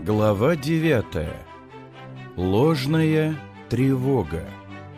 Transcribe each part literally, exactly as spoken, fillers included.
Глава девятая. Ложная тревога.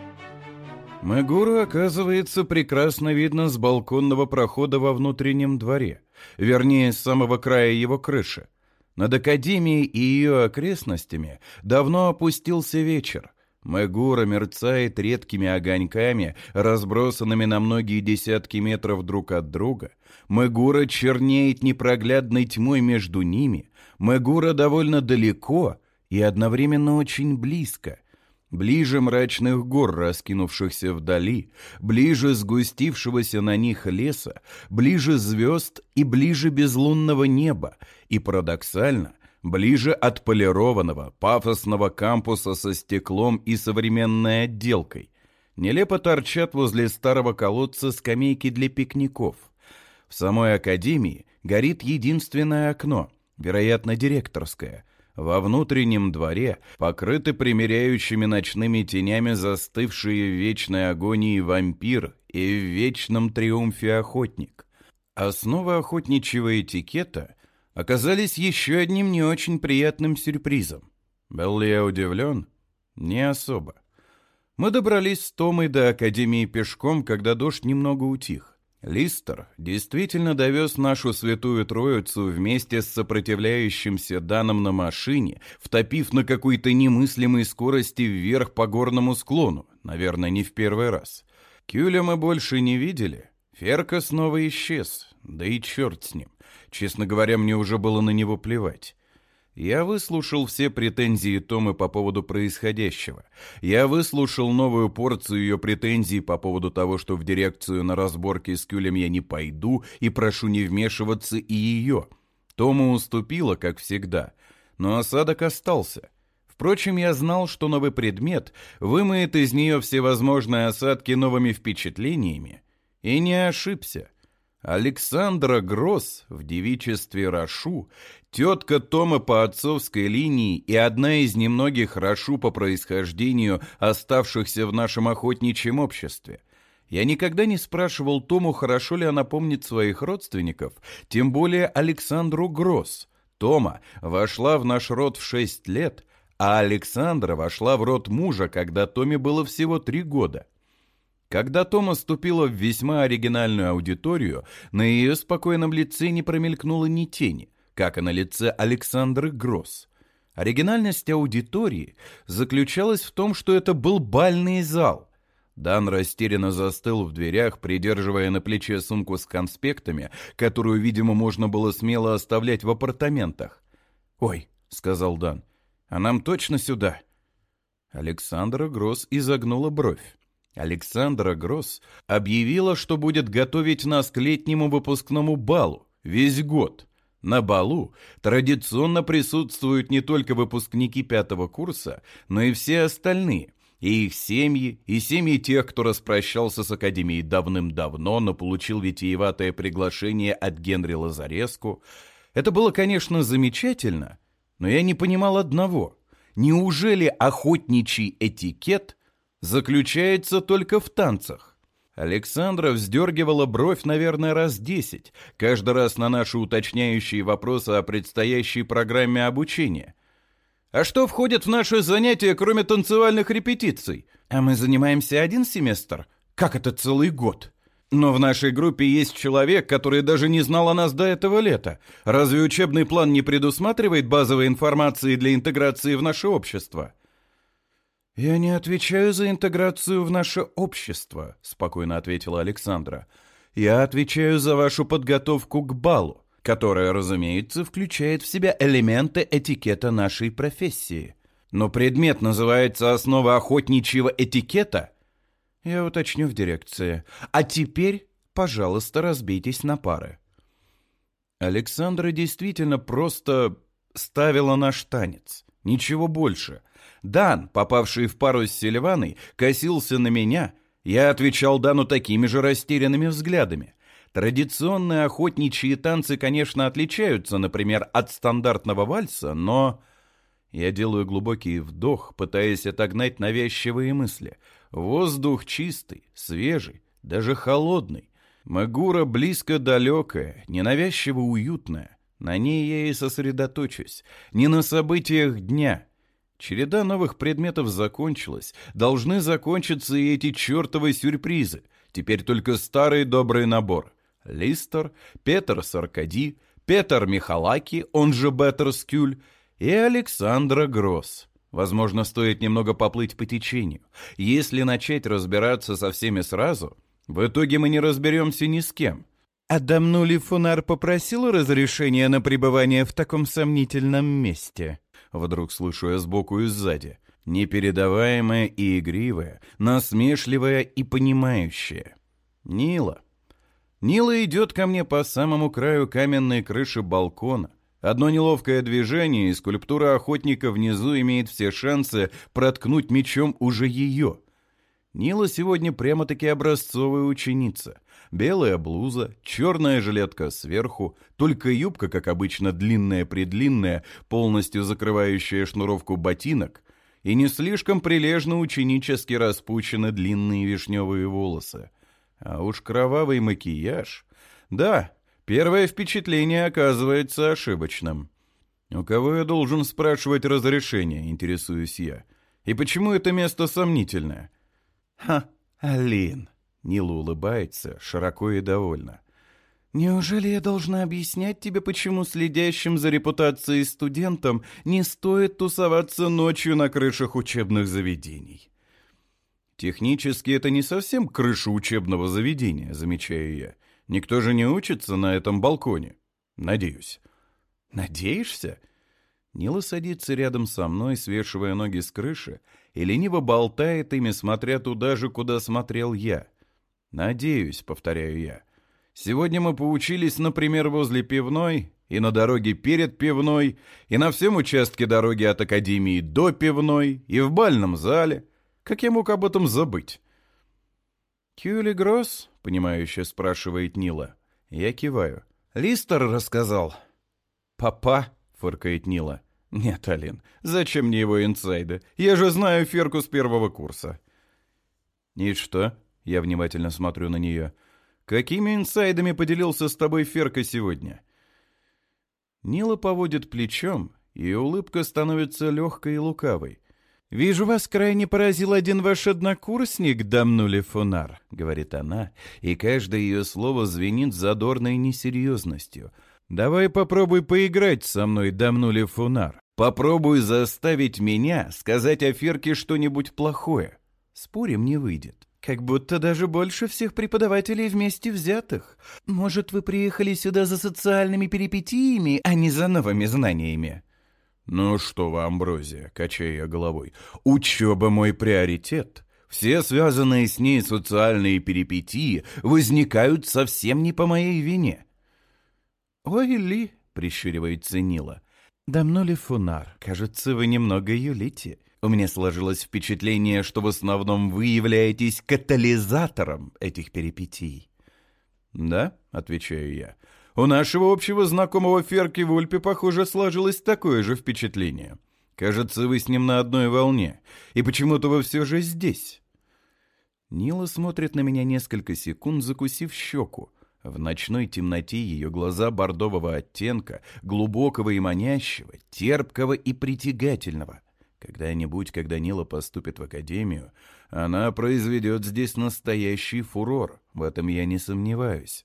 Мегуру, оказывается, прекрасно видно с балконного прохода во внутреннем дворе, вернее, с самого края его крыши. Над Академией и ее окрестностями давно опустился вечер. Мегура мерцает редкими огоньками, разбросанными на многие десятки метров друг от друга. Мегура чернеет непроглядной тьмой между ними. Мегура довольно далеко и одновременно очень близко. Ближе мрачных гор, раскинувшихся вдали, ближе сгустившегося на них леса, ближе звезд и ближе безлунного неба, и парадоксально, ближе отполированного, пафосного кампуса со стеклом и современной отделкой. Нелепо торчат возле старого колодца скамейки для пикников. В самой академии горит единственное окно, вероятно, директорское. Во внутреннем дворе покрыты примиряющими ночными тенями застывшие в вечной агонии вампир и в вечном триумфе охотник. Основы охотничьего этикета оказались еще одним не очень приятным сюрпризом. Был ли я удивлен? Не особо. Мы добрались с Томой до Академии пешком, когда дождь немного утих. Листер действительно довез нашу святую троицу вместе с сопротивляющимся Даном на машине, втопив на какой-то немыслимой скорости вверх по горному склону, наверное, не в первый раз. Кюля мы больше не видели. Ферка снова исчез, да и черт с ним. Честно говоря, мне уже было на него плевать. Я выслушал все претензии Томы по поводу происходящего. Я выслушал новую порцию ее претензий по поводу того, что в дирекцию на разборки с Кюлем я не пойду и прошу не вмешиваться и ее. Тома уступила, как всегда, но осадок остался. Впрочем, я знал, что новый предмет вымоет из нее всевозможные осадки новыми впечатлениями, и не ошибся. Александра Гросс в девичестве Рашу, тетка Тома по отцовской линии и одна из немногих Рашу по происхождению, оставшихся в нашем охотничьем обществе. Я никогда не спрашивал Тому, хорошо ли она помнит своих родственников, тем более Александру Гросс. Тома вошла в наш род в шесть лет, а Александра вошла в род мужа, когда Томе было всего три года. Когда Тома ступила в весьма оригинальную аудиторию, на ее спокойном лице не промелькнуло ни тени, как и на лице Александры Гросс. Оригинальность аудитории заключалась в том, что это был бальный зал. Дан растерянно застыл в дверях, придерживая на плече сумку с конспектами, которую, видимо, можно было смело оставлять в апартаментах. «Ой», — сказал Дан, — «а нам точно сюда?» Александра Гросс изогнула бровь. Александра Гросс объявила, что будет готовить нас к летнему выпускному балу весь год. На балу традиционно присутствуют не только выпускники пятого курса, но и все остальные, и их семьи, и семьи тех, кто распрощался с Академией давным-давно, но получил витиеватое приглашение от Генри Лазареску. Это было, конечно, замечательно, но я не понимал одного. Неужели охотничий этикет заключается только в танцах? Александра вздергивала бровь, наверное, раз десять, каждый раз на наши уточняющие вопросы о предстоящей программе обучения. «А что входит в наши занятия, кроме танцевальных репетиций? А мы занимаемся один семестр? Как это целый год? Но в нашей группе есть человек, который даже не знал о нас до этого лета. Разве учебный план не предусматривает базовой информации для интеграции в наше общество?» «Я не отвечаю за интеграцию в наше общество», — спокойно ответила Александра. «Я отвечаю за вашу подготовку к балу, которая, разумеется, включает в себя элементы этикета нашей профессии. Но предмет называется «Основа охотничьего этикета». Я уточню в дирекции. А теперь, пожалуйста, разбейтесь на пары». Александра действительно просто ставила наш танец. Ничего больше. Дан, попавший в пару с Сильваной, косился на меня. Я отвечал Дану такими же растерянными взглядами. Традиционные охотничьи танцы, конечно, отличаются, например, от стандартного вальса, но... Я делаю глубокий вдох, пытаясь отогнать навязчивые мысли. Воздух чистый, свежий, даже холодный. Мегура близко далекая, ненавязчиво уютная. На ней я и сосредоточусь, не на событиях дня. Череда новых предметов закончилась, должны закончиться и эти чертовы сюрпризы. Теперь только старый добрый набор. Листер, Петер Саркади, Петер Михалаки, он же Беттер Скюль, и Александра Гросс. Возможно, стоит немного поплыть по течению. Если начать разбираться со всеми сразу, в итоге мы не разберемся ни с кем. А давно ли Фунар попросил разрешения на пребывание в таком сомнительном месте? Вдруг слышу я сбоку и сзади. Непередаваемое и игривое, насмешливое и понимающее. Нила. Нила идет ко мне по самому краю каменной крыши балкона. Одно неловкое движение, и скульптура охотника внизу имеет все шансы проткнуть мечом уже ее. Нила сегодня прямо-таки образцовая ученица. Белая блуза, черная жилетка сверху, только юбка, как обычно, длинная-предлинная, полностью закрывающая шнуровку ботинок, и не слишком прилежно ученически распущены длинные вишневые волосы. А уж кровавый макияж. Да, первое впечатление оказывается ошибочным. У кого я должен спрашивать разрешение, интересуюсь я. И почему это место сомнительное? Ха, Алин. Нила улыбается, широко и довольно. «Неужели я должна объяснять тебе, почему следящим за репутацией студентам не стоит тусоваться ночью на крышах учебных заведений?» «Технически это не совсем крыша учебного заведения», замечаю я. «Никто же не учится на этом балконе. Надеюсь». «Надеешься?» Нила садится рядом со мной, свешивая ноги с крыши, и лениво болтает ими, смотря туда же, куда смотрел я. «Надеюсь», — повторяю я. «Сегодня мы поучились, например, возле пивной, и на дороге перед пивной, и на всем участке дороги от академии до пивной, и в бальном зале. Как я мог об этом забыть?» «Кюли Гросс?» — понимающе спрашивает Нила. Я киваю. «Листер рассказал». «Папа?» — фыркает Нила. «Нет, Алин, зачем мне его инсайды? Я же знаю Ферку с первого курса». «И что?» — я внимательно смотрю на нее. «Какими инсайдами поделился с тобой Ферка сегодня?» Нила поводит плечом, и улыбка становится легкой и лукавой. «Вижу, вас крайне поразил один ваш однокурсник, Дамнули Фунар», — говорит она, и каждое ее слово звенит задорной несерьезностью. «Давай попробуй поиграть со мной, Дамнули Фунар. Попробуй заставить меня сказать о Ферке что-нибудь плохое. Спорим, не выйдет. Как будто даже больше всех преподавателей вместе взятых. Может, вы приехали сюда за социальными перипетиями, а не за новыми знаниями?» «Ну что вы, Амброзия», — качаю я головой, — «учеба мой приоритет. Все связанные с ней социальные перипетии возникают совсем не по моей вине». «Ой, Ли», — прищуривается Нила, — «Дамнули Фунар, кажется, вы немного юлите. У меня сложилось впечатление, что в основном вы являетесь катализатором этих перипетий». «Да», — отвечаю я, — «у нашего общего знакомого Ферки Вульпе, похоже, сложилось такое же впечатление. Кажется, вы с ним на одной волне, и почему-то вы все же здесь». Нила смотрит на меня несколько секунд, закусив щеку. В ночной темноте ее глаза бордового оттенка, глубокого и манящего, терпкого и притягательного. Когда-нибудь, когда Нила поступит в академию, она произведет здесь настоящий фурор, в этом я не сомневаюсь.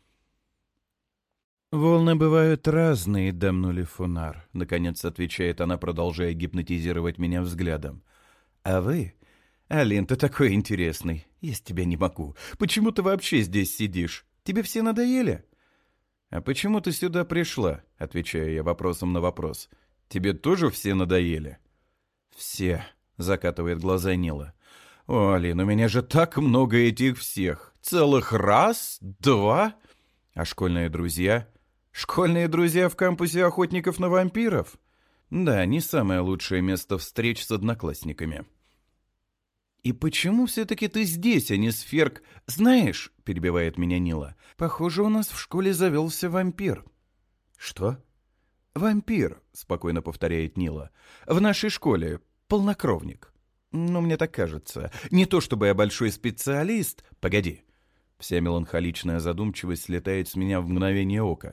«Волны бывают разные, Дамнули Фунар», — наконец отвечает она, продолжая гипнотизировать меня взглядом. «А вы? Алин, ты такой интересный. Я с тебя не могу. Почему ты вообще здесь сидишь? Тебе все надоели?» «А почему ты сюда пришла?» — отвечаю я вопросом на вопрос. «Тебе тоже все надоели?» «Все», — закатывает глаза Нила. «О, Алин, у меня же так много этих всех. Целых раз, два. А школьные друзья? Школьные друзья в кампусе охотников на вампиров? Да, не самое лучшее место встреч с одноклассниками». «И почему все-таки ты здесь, а не с Ферк? Знаешь, — перебивает меня Нила, — похоже, у нас в школе завелся вампир». «Что?» «Вампир», — спокойно повторяет Нила. «В нашей школе полнокровник. Ну, мне так кажется. Не то чтобы я большой специалист. Погоди». Вся меланхоличная задумчивость слетает с меня в мгновение ока.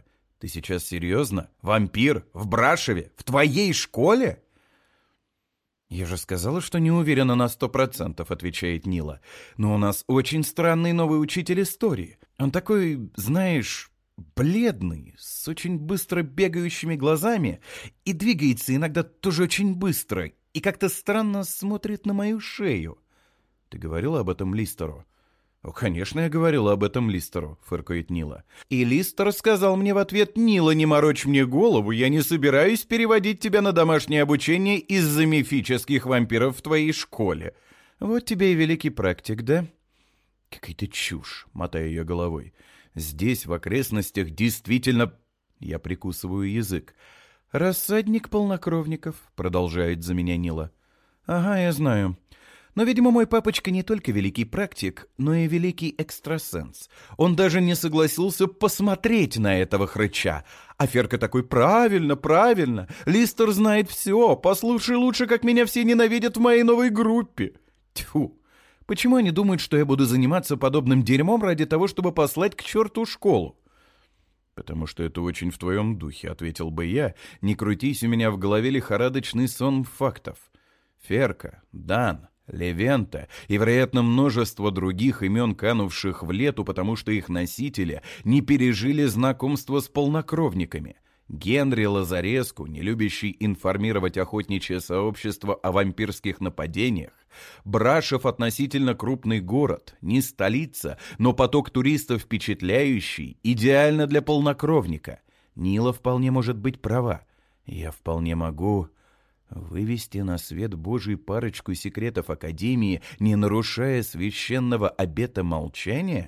Ты сейчас серьезно? Вампир? В Брашеве? В твоей школе?» «Я же сказала, что не уверена на сто процентов», — отвечает Нила. «Но у нас очень странный новый учитель истории. Он такой, знаешь, бледный, с очень быстро бегающими глазами и двигается иногда тоже очень быстро и как-то странно смотрит на мою шею». «Ты говорила об этом Листеру?» «О, конечно, я говорила об этом Листеру», — фыркает Нила. «И Листер сказал мне в ответ: Нила, не морочь мне голову, я не собираюсь переводить тебя на домашнее обучение из-за мифических вампиров в твоей школе. Вот тебе и великий практик, да?» «Какая-то чушь», — мотаю ее головой. «Здесь, в окрестностях, действительно...» Я прикусываю язык. «Рассадник полнокровников», — продолжает за меня Нила. «Ага, я знаю. Но, видимо, мой папочка не только великий практик, но и великий экстрасенс. Он даже не согласился посмотреть на этого хрыча. А Ферка такой: правильно, правильно. Листер знает все. Послушай лучше, как меня все ненавидят в моей новой группе. Тьфу. Почему они думают, что я буду заниматься подобным дерьмом ради того, чтобы послать к черту школу?» «Потому что это очень в твоем духе», — ответил бы я. «Не крутись у меня в голове лихорадочный сон фактов. Ферка, Дан, Левента и, вероятно, множество других имен, канувших в лету, потому что их носители не пережили знакомство с полнокровниками. Генри Лазареску, не любящий информировать охотничье сообщество о вампирских нападениях. Брашев — относительно крупный город, не столица, но поток туристов впечатляющий, идеально для полнокровника. Нила вполне может быть права. Я вполне могу вывести на свет Божий парочку секретов Академии, не нарушая священного обета молчания?»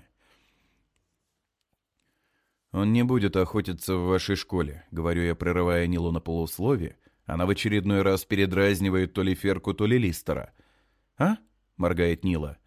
«Он не будет охотиться в вашей школе», — говорю я, прерывая Нилу на полуслове. Она в очередной раз передразнивает то ли Ферку, то ли Листера. «А?» — моргает Нила.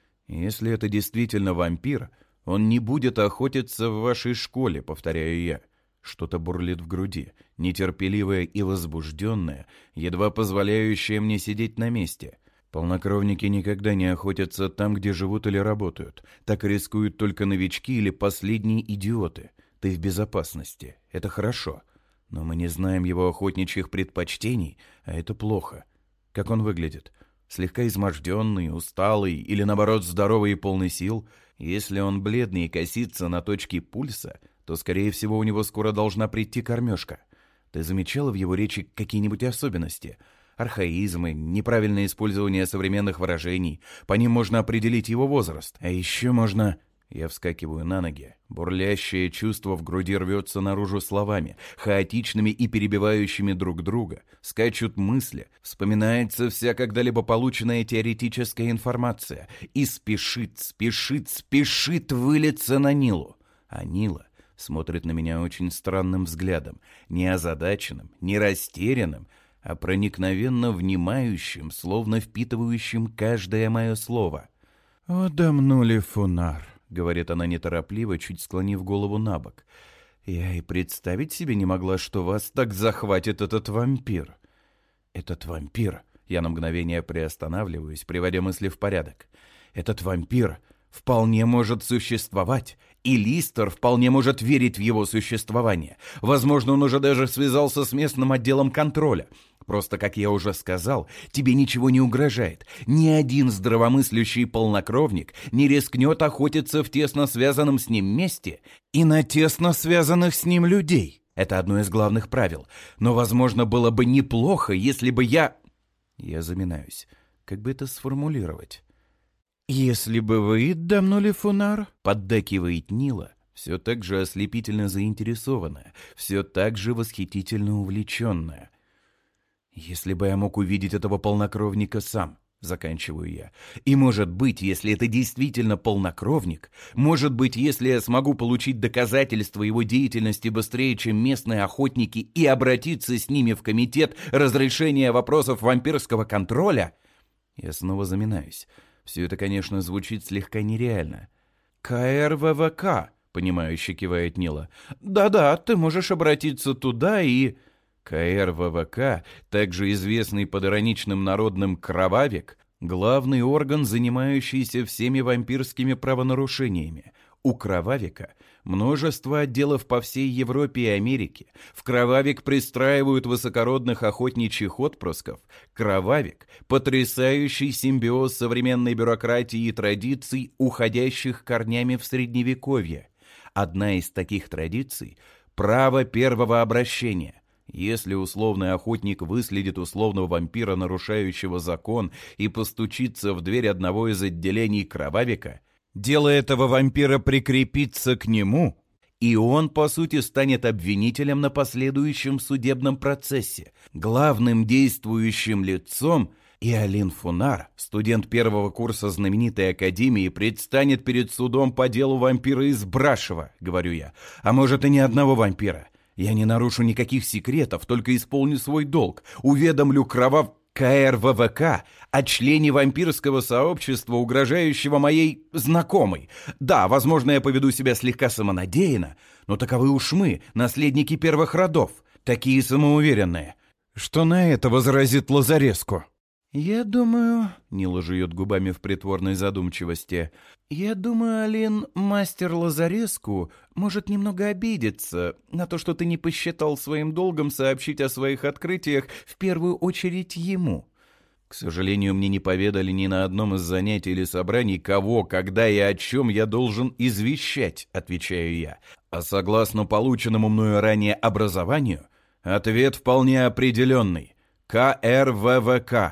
«Если это действительно вампир, он не будет охотиться в вашей школе», — повторяю я. Что-то бурлит в груди, нетерпеливое и возбужденное, едва позволяющее мне сидеть на месте. Полнокровники никогда не охотятся там, где живут или работают. Так рискуют только новички или последние идиоты. Ты в безопасности. Это хорошо. Но мы не знаем его охотничьих предпочтений, а это плохо. Как он выглядит? Слегка изможденный, усталый или, наоборот, здоровый и полный сил? Если он бледный и косится на точке пульса, то, скорее всего, у него скоро должна прийти кормежка. Ты замечала в его речи какие-нибудь особенности? Архаизмы, неправильное использование современных выражений. По ним можно определить его возраст. А еще можно... Я вскакиваю на ноги. Бурлящее чувство в груди рвется наружу словами, хаотичными и перебивающими друг друга. Скачут мысли. Вспоминается вся когда-либо полученная теоретическая информация. И спешит, спешит, спешит вылиться на Нилу. А Нила смотрит на меня очень странным взглядом. Не озадаченным, не растерянным, а проникновенно внимающим, словно впитывающим каждое мое слово. «О, дамнули фунар», — говорит она неторопливо, чуть склонив голову на бок. «Я и представить себе не могла, что вас так захватит этот вампир». «Этот вампир...» Я на мгновение приостанавливаюсь, приводя мысли в порядок. «Этот вампир вполне может существовать, и Листер вполне может верить в его существование. Возможно, он уже даже связался с местным отделом контроля. Просто, как я уже сказал, тебе ничего не угрожает. Ни один здравомыслящий полнокровник не рискнет охотиться в тесно связанном с ним месте и на тесно связанных с ним людей. Это одно из главных правил. Но, возможно, было бы неплохо, если бы я...» Я заминаюсь. Как бы это сформулировать? «Если бы вы, дамнули фунар», — поддакивает Нила, все так же ослепительно заинтересованная, все так же восхитительно увлеченная. «Если бы я мог увидеть этого полнокровника сам», — заканчиваю я. «И, может быть, если это действительно полнокровник, может быть, если я смогу получить доказательства его деятельности быстрее, чем местные охотники, и обратиться с ними в комитет разрешения вопросов вампирского контроля...» Я снова заминаюсь. Все это, конечно, звучит слегка нереально. «ка эр вэ вэ ка», — понимающе кивает Нила. «Да-да, ты можешь обратиться туда и...» ка эр вэ вэ ка, также известный под ироничным народным «Кровавик», главный орган, занимающийся всеми вампирскими правонарушениями. У Кровавика множество отделов по всей Европе и Америке. В Кровавик пристраивают высокородных охотничьих отпрысков. Кровавик – потрясающий симбиоз современной бюрократии и традиций, уходящих корнями в Средневековье. Одна из таких традиций – право первого обращения. Если условный охотник выследит условного вампира, нарушающего закон, и постучится в дверь одного из отделений Кровавика, дело этого вампира прикрепится к нему, и он, по сути, станет обвинителем на последующем судебном процессе, главным действующим лицом, и Алин Фунар, студент первого курса знаменитой академии, предстанет перед судом по делу вампира из Брашева, говорю я, а может и не одного вампира. Я не нарушу никаких секретов, только исполню свой долг, уведомлю Кровав... КРВВК о члене вампирского сообщества, угрожающего моей знакомой. Да, возможно, я поведу себя слегка самонадеянно, но таковы уж мы, наследники первых родов, такие самоуверенные. Что на это возразит Лазареску? «Я думаю...» — Нила жует губами в притворной задумчивости. «Я думаю, Алин, мастер Лазареску может немного обидеться на то, что ты не посчитал своим долгом сообщить о своих открытиях в первую очередь ему. К сожалению, мне не поведали ни на одном из занятий или собраний, кого, когда и о чем я должен извещать», — отвечаю я. А согласно полученному мною ранее образованию, ответ вполне определенный. КРВВК.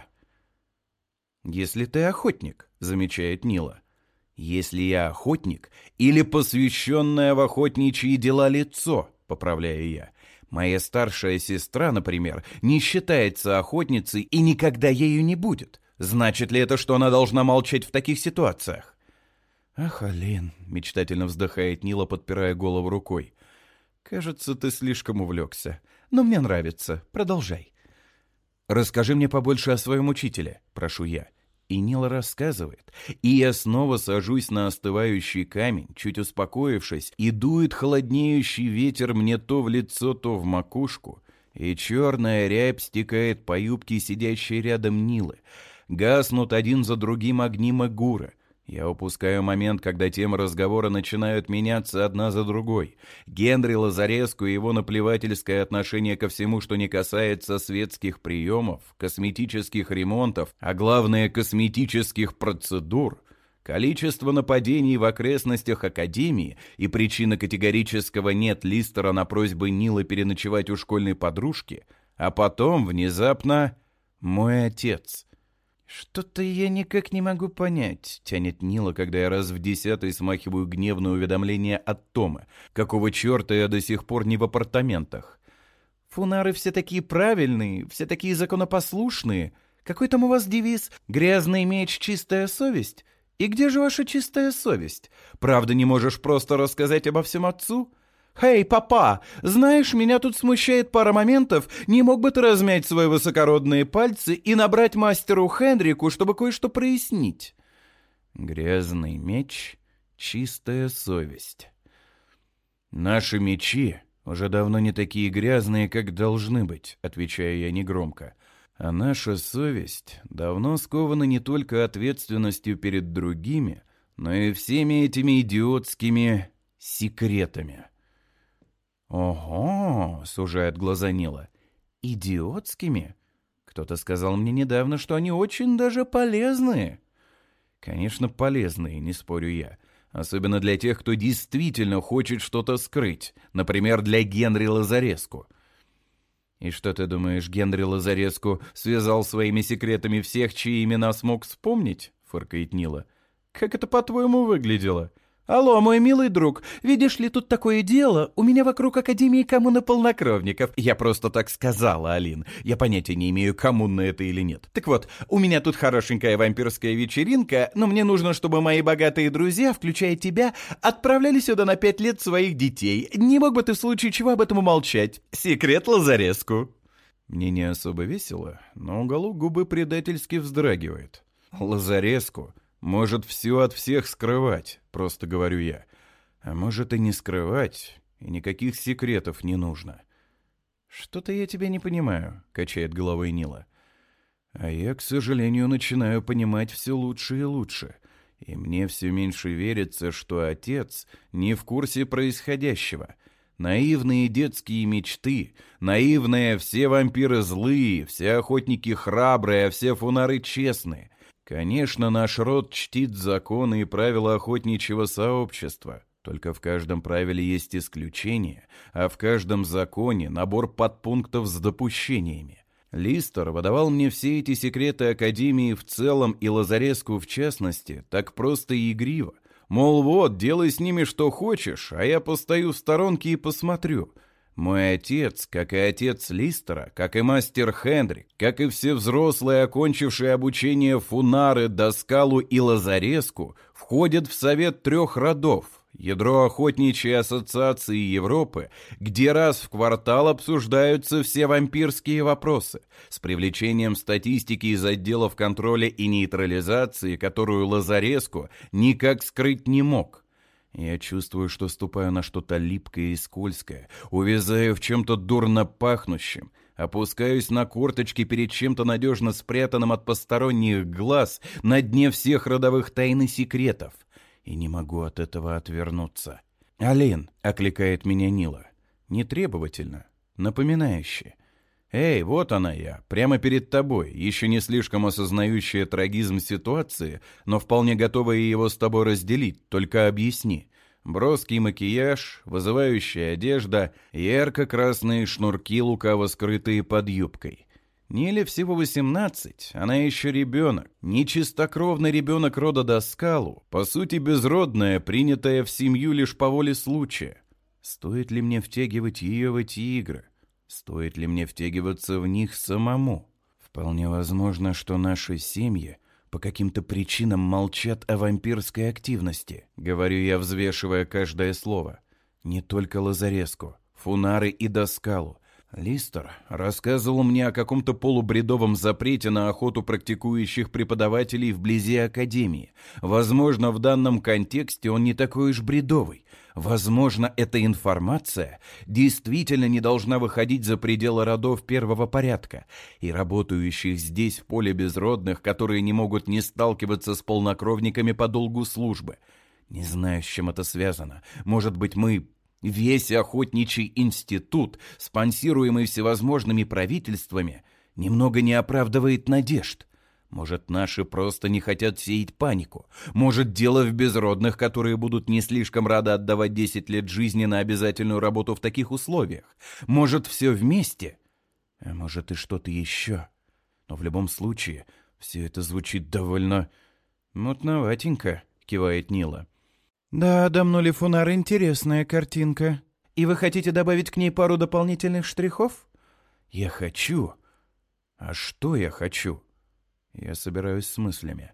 «Если ты охотник», — замечает Нила. «Если я охотник или посвященное в охотничьи дела лицо», — поправляю я. «Моя старшая сестра, например, не считается охотницей и никогда ею не будет. Значит ли это, что она должна молчать в таких ситуациях?» «Ах, Алин», — мечтательно вздыхает Нила, подпирая голову рукой. «Кажется, ты слишком увлекся. Но мне нравится. Продолжай». «Расскажи мне побольше о своем учителе», — прошу я. И Нила рассказывает, и я снова сажусь на остывающий камень, чуть успокоившись, и дует холоднеющий ветер мне то в лицо, то в макушку, и черная рябь стекает по юбке сидящей рядом Нилы. Гаснут один за другим огни Магура. Я упускаю момент, когда темы разговора начинают меняться одна за другой. Генри Лазареску и его наплевательское отношение ко всему, что не касается светских приемов, косметических ремонтов, а главное косметических процедур, количество нападений в окрестностях Академии и причина категорического «нет» Листера на просьбы Нилы переночевать у школьной подружки, а потом, внезапно, мой отец. «Что-то я никак не могу понять», — тянет Нила, когда я раз в десятый смахиваю гневное уведомление от Тома. «Какого черта я до сих пор не в апартаментах?» «Фунары все такие правильные, все такие законопослушные. Какой там у вас девиз? Грязный меч, чистая совесть? И где же ваша чистая совесть? Правда, не можешь просто рассказать обо всем отцу?» «Хей, папа, знаешь, меня тут смущает пара моментов. Не мог бы ты размять свои высокородные пальцы и набрать мастеру Хенрику, чтобы кое-что прояснить?» Грязный меч, чистая совесть. «Наши мечи уже давно не такие грязные, как должны быть», — отвечаю я негромко. «А наша совесть давно скована не только ответственностью перед другими, но и всеми этими идиотскими секретами». «Ого!» — сужает глаза Нила. «Идиотскими? Кто-то сказал мне недавно, что они очень даже полезные». «Конечно, полезные, не спорю я. Особенно для тех, кто действительно хочет что-то скрыть. Например, для Генри Лазареску». «И что ты думаешь, Генри Лазареску связал своими секретами всех, чьи имена смог вспомнить?» — фыркает Нила. «Как это, по-твоему, выглядело?» «Алло, мой милый друг, видишь ли, тут такое дело, у меня вокруг Академии коммуна полнокровников». Я просто так сказала, Алин, я понятия не имею, коммуна это или нет. Так вот, у меня тут хорошенькая вампирская вечеринка, но мне нужно, чтобы мои богатые друзья, включая тебя, отправляли сюда на пять лет своих детей. Не мог бы ты в случае чего об этом умолчать? Секрет Лазареску». Мне не особо весело, но уголок губы предательски вздрагивает. Лазареску может все от всех скрывать, просто говорю я. А может и не скрывать, и никаких секретов не нужно. «Что-то я тебя не понимаю», — качает головой Нила. А я, к сожалению, начинаю понимать все лучше и лучше. И мне все меньше верится, что отец не в курсе происходящего. Наивные детские мечты, наивные «все вампиры злые, все охотники храбрые, а все фунары честные». Конечно, наш род чтит законы и правила охотничьего сообщества. Только в каждом правиле есть исключения, а в каждом законе набор подпунктов с допущениями. Листер выдавал мне все эти секреты Академии в целом и Лазареску в частности так просто и игриво. Мол, вот, делай с ними что хочешь, а я постою в сторонке и посмотрю. Мой отец, как и отец Листера, как и мастер Хендрик, как и все взрослые, окончившие обучение Фунары, Доскалу и Лазареску, входят в совет трех родов, ядро охотничьей ассоциации Европы, где раз в квартал обсуждаются все вампирские вопросы, с привлечением статистики из отделов контроля и нейтрализации, которую Лазареску никак скрыть не мог. Я чувствую, что ступаю на что-то липкое и скользкое, увязаю в чем-то дурно пахнущем, опускаюсь на корточки перед чем-то надежно спрятанным от посторонних глаз на дне всех родовых тайн и секретов. И не могу от этого отвернуться. «Алин!» — окликает меня Нила. Нетребовательно, напоминающе. «Эй, вот она я, прямо перед тобой, еще не слишком осознающая трагизм ситуации, но вполне готовая его с тобой разделить, только объясни». Броский макияж, вызывающая одежда, ярко-красные шнурки, лукаво скрытые под юбкой. Ниле всего восемнадцать, она еще ребенок, нечистокровный ребенок рода Доскалу, по сути безродная, принятая в семью лишь по воле случая. Стоит ли мне втягивать ее в эти игры? Стоит ли мне втягиваться в них самому? Вполне возможно, что наши семьи по каким-то причинам молчат о вампирской активности, говорю я, взвешивая каждое слово. Не только Лазареску, Фунары и Доскалу. Листер рассказывал мне о каком-то полубредовом запрете на охоту практикующих преподавателей вблизи Академии. Возможно, в данном контексте он не такой уж бредовый. Возможно, эта информация действительно не должна выходить за пределы родов первого порядка, и работающих здесь в поле безродных, которые не могут не сталкиваться с полнокровниками по долгу службы. Не знаю, с чем это связано. Может быть, мы... Весь охотничий институт, спонсируемый всевозможными правительствами, немного не оправдывает надежд. Может, наши просто не хотят сеять панику. Может, дело в безродных, которые будут не слишком рады отдавать десять лет жизни на обязательную работу в таких условиях. Может, все вместе. А может, и что-то еще. Но в любом случае, все это звучит довольно мутноватенько, кивает Нила. «Да, Дамнули Фунар, интересная картинка. И вы хотите добавить к ней пару дополнительных штрихов?» «Я хочу. А что я хочу?» Я собираюсь с мыслями.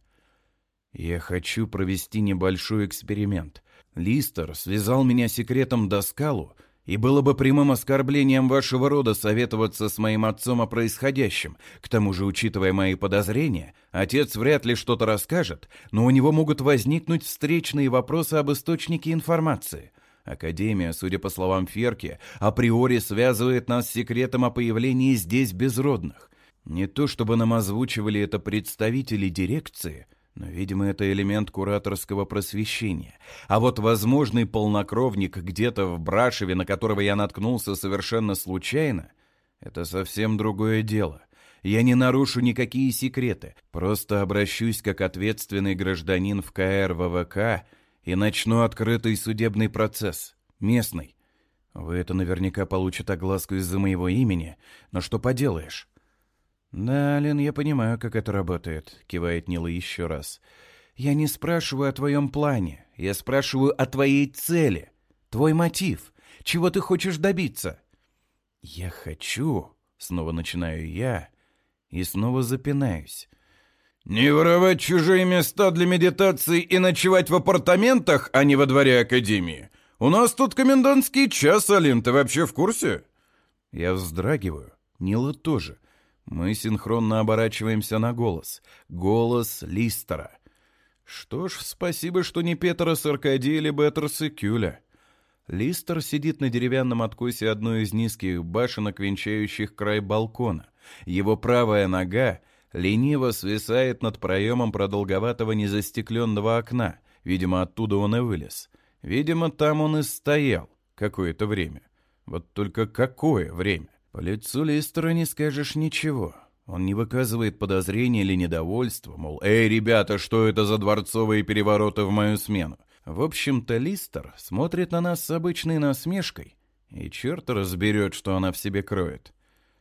«Я хочу провести небольшой эксперимент. Листер связал меня секретом Доскалу, и было бы прямым оскорблением вашего рода советоваться с моим отцом о происходящем. К тому же, учитывая мои подозрения, отец вряд ли что-то расскажет, но у него могут возникнуть встречные вопросы об источнике информации. Академия, судя по словам Ферки, априори связывает нас с секретом о появлении здесь безродных. Не то чтобы нам озвучивали это представители дирекции, но, видимо, это элемент кураторского просвещения. А вот возможный полнокровник где-то в Брашеве, на которого я наткнулся совершенно случайно, это совсем другое дело. Я не нарушу никакие секреты, просто обращусь как ответственный гражданин в ка эр вэ вэ ка и начну открытый судебный процесс, местный. Вы это наверняка получат огласку из-за моего имени, но что поделаешь? «Да, Лен, я понимаю, как это работает», — кивает Нила еще раз. «Я не спрашиваю о твоем плане, я спрашиваю о твоей цели, твой мотив, чего ты хочешь добиться». «Я хочу», — снова начинаю я, и снова запинаюсь. «Не воровать чужие места для медитации и ночевать в апартаментах, а не во дворе Академии? У нас тут комендантский час, Алин, ты вообще в курсе?» Я вздрагиваю, Нила тоже. Мы синхронно оборачиваемся на голос. Голос Листера. Что ж, спасибо, что не Петерс Аркадий или Беттерс и Кюля. Листер сидит на деревянном откосе одной из низких башенок, венчающих край балкона. Его правая нога лениво свисает над проемом продолговатого незастекленного окна. Видимо, оттуда он и вылез. Видимо, там он и стоял какое-то время. Вот только какое время? По лицу Листера не скажешь ничего. Он не выказывает подозрения или недовольства, мол, «Эй, ребята, что это за дворцовые перевороты в мою смену?» В общем-то, Листер смотрит на нас с обычной насмешкой, и черт разберет, что она в себе кроет.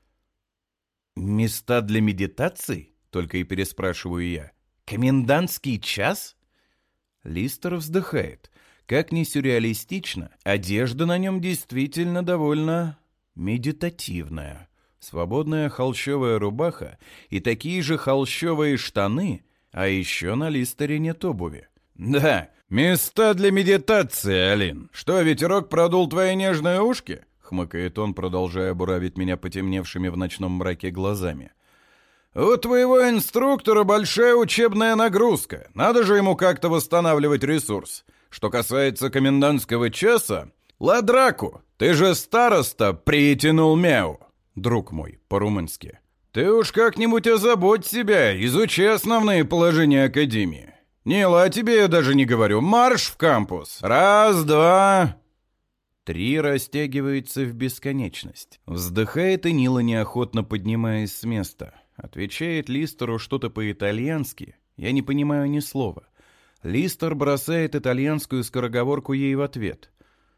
«Места для медитации?» — только и переспрашиваю я. «Комендантский час?» Листер вздыхает. Как ни сюрреалистично, одежда на нем действительно довольно медитативная. Свободная холщовая рубаха и такие же холщовые штаны, а еще на Листере нет обуви. «Да, места для медитации, Алин. Что, ветерок продул твои нежные ушки?» — хмыкает он, продолжая буравить меня потемневшими в ночном мраке глазами. «У твоего инструктора большая учебная нагрузка. Надо же ему как-то восстанавливать ресурс. Что касается комендантского часа, ладраку, ты же староста притянул мяу. Друг мой, по-румынски. Ты уж как-нибудь озаботь себя, изучи основные положения Академии. Нила, о тебе я даже не говорю. Марш в кампус. Раз, два...» Три растягивается в бесконечность. Вздыхает и Нила, неохотно поднимаясь с места. Отвечает Листеру что-то по-итальянски. Я не понимаю ни слова. Листер бросает итальянскую скороговорку ей в ответ.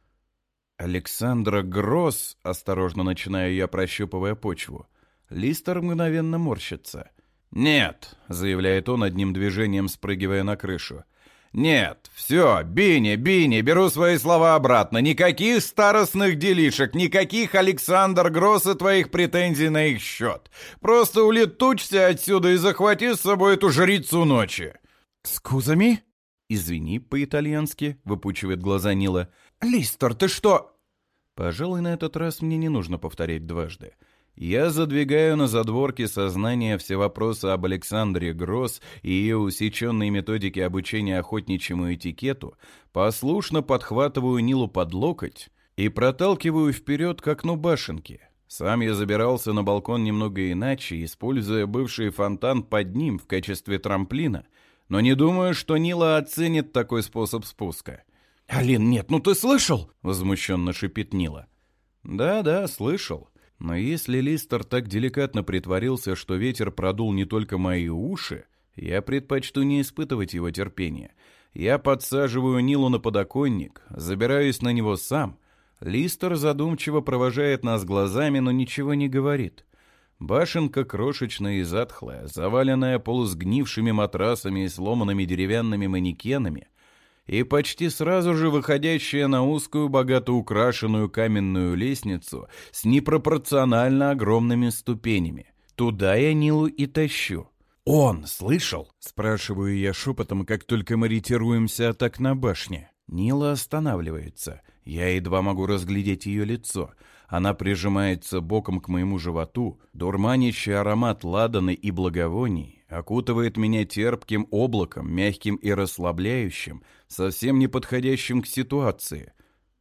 «Александра Гросс», — осторожно начинаю я, прощупывая почву. Листер мгновенно морщится. «Нет», — заявляет он, одним движением спрыгивая на крышу. «Нет, все, Бини, Бини, беру свои слова обратно. Никаких старостных делишек, никаких Александр Гросс и твоих претензий на их счет. Просто улетучься отсюда и захвати с собой эту жрицу ночи». «Скузами?» «Извини, по-итальянски», — выпучивает глаза Нила. «Листер, ты что?» Пожалуй, на этот раз мне не нужно повторять дважды. Я задвигаю на задворки сознания все вопросы об Александре Гросс и ее усеченной методике обучения охотничьему этикету, послушно подхватываю Нилу под локоть и проталкиваю вперед к окну башенки. Сам я забирался на балкон немного иначе, используя бывший фонтан под ним в качестве трамплина, но не думаю, что Нила оценит такой способ спуска. «Алин, нет, ну ты слышал?» — возмущенно шипит Нила. «Да-да, слышал. Но если Листер так деликатно притворился, что ветер продул не только мои уши, я предпочту не испытывать его терпения. Я подсаживаю Нилу на подоконник, забираюсь на него сам. Листер задумчиво провожает нас глазами, но ничего не говорит. Башенка крошечная и затхлая, заваленная полусгнившими матрасами и сломанными деревянными манекенами, и почти сразу же выходящая на узкую, богато украшенную каменную лестницу с непропорционально огромными ступенями. Туда я Нилу и тащу. «Он слышал?» — спрашиваю я шепотом, как только мы ретируемся от окна башни. Нила останавливается. Я едва могу разглядеть ее лицо. Она прижимается боком к моему животу. Дурманящий аромат ладана и благовоний окутывает меня терпким облаком, мягким и расслабляющим, совсем не подходящим к ситуации.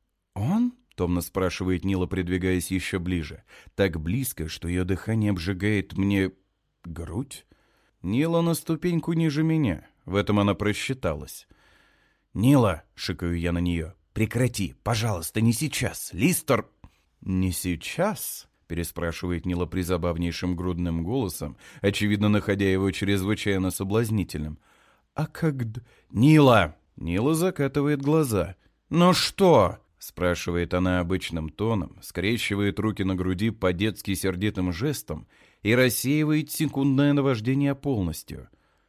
«Он?» — томно спрашивает Нила, придвигаясь еще ближе. Так близко, что ее дыхание обжигает мне грудь. Нила на ступеньку ниже меня. В этом она просчиталась. «Нила!» — шикаю я на нее. «Прекрати, пожалуйста, не сейчас. Листер...» «Не сейчас?» — переспрашивает Нила призабавнейшим грудным голосом, очевидно, находя его чрезвычайно соблазнительным. «А когда...» «Нила!» — Нила закатывает глаза. «Ну что?» — спрашивает она обычным тоном, скрещивает руки на груди по-детски сердитым жестом и рассеивает секундное наваждение полностью.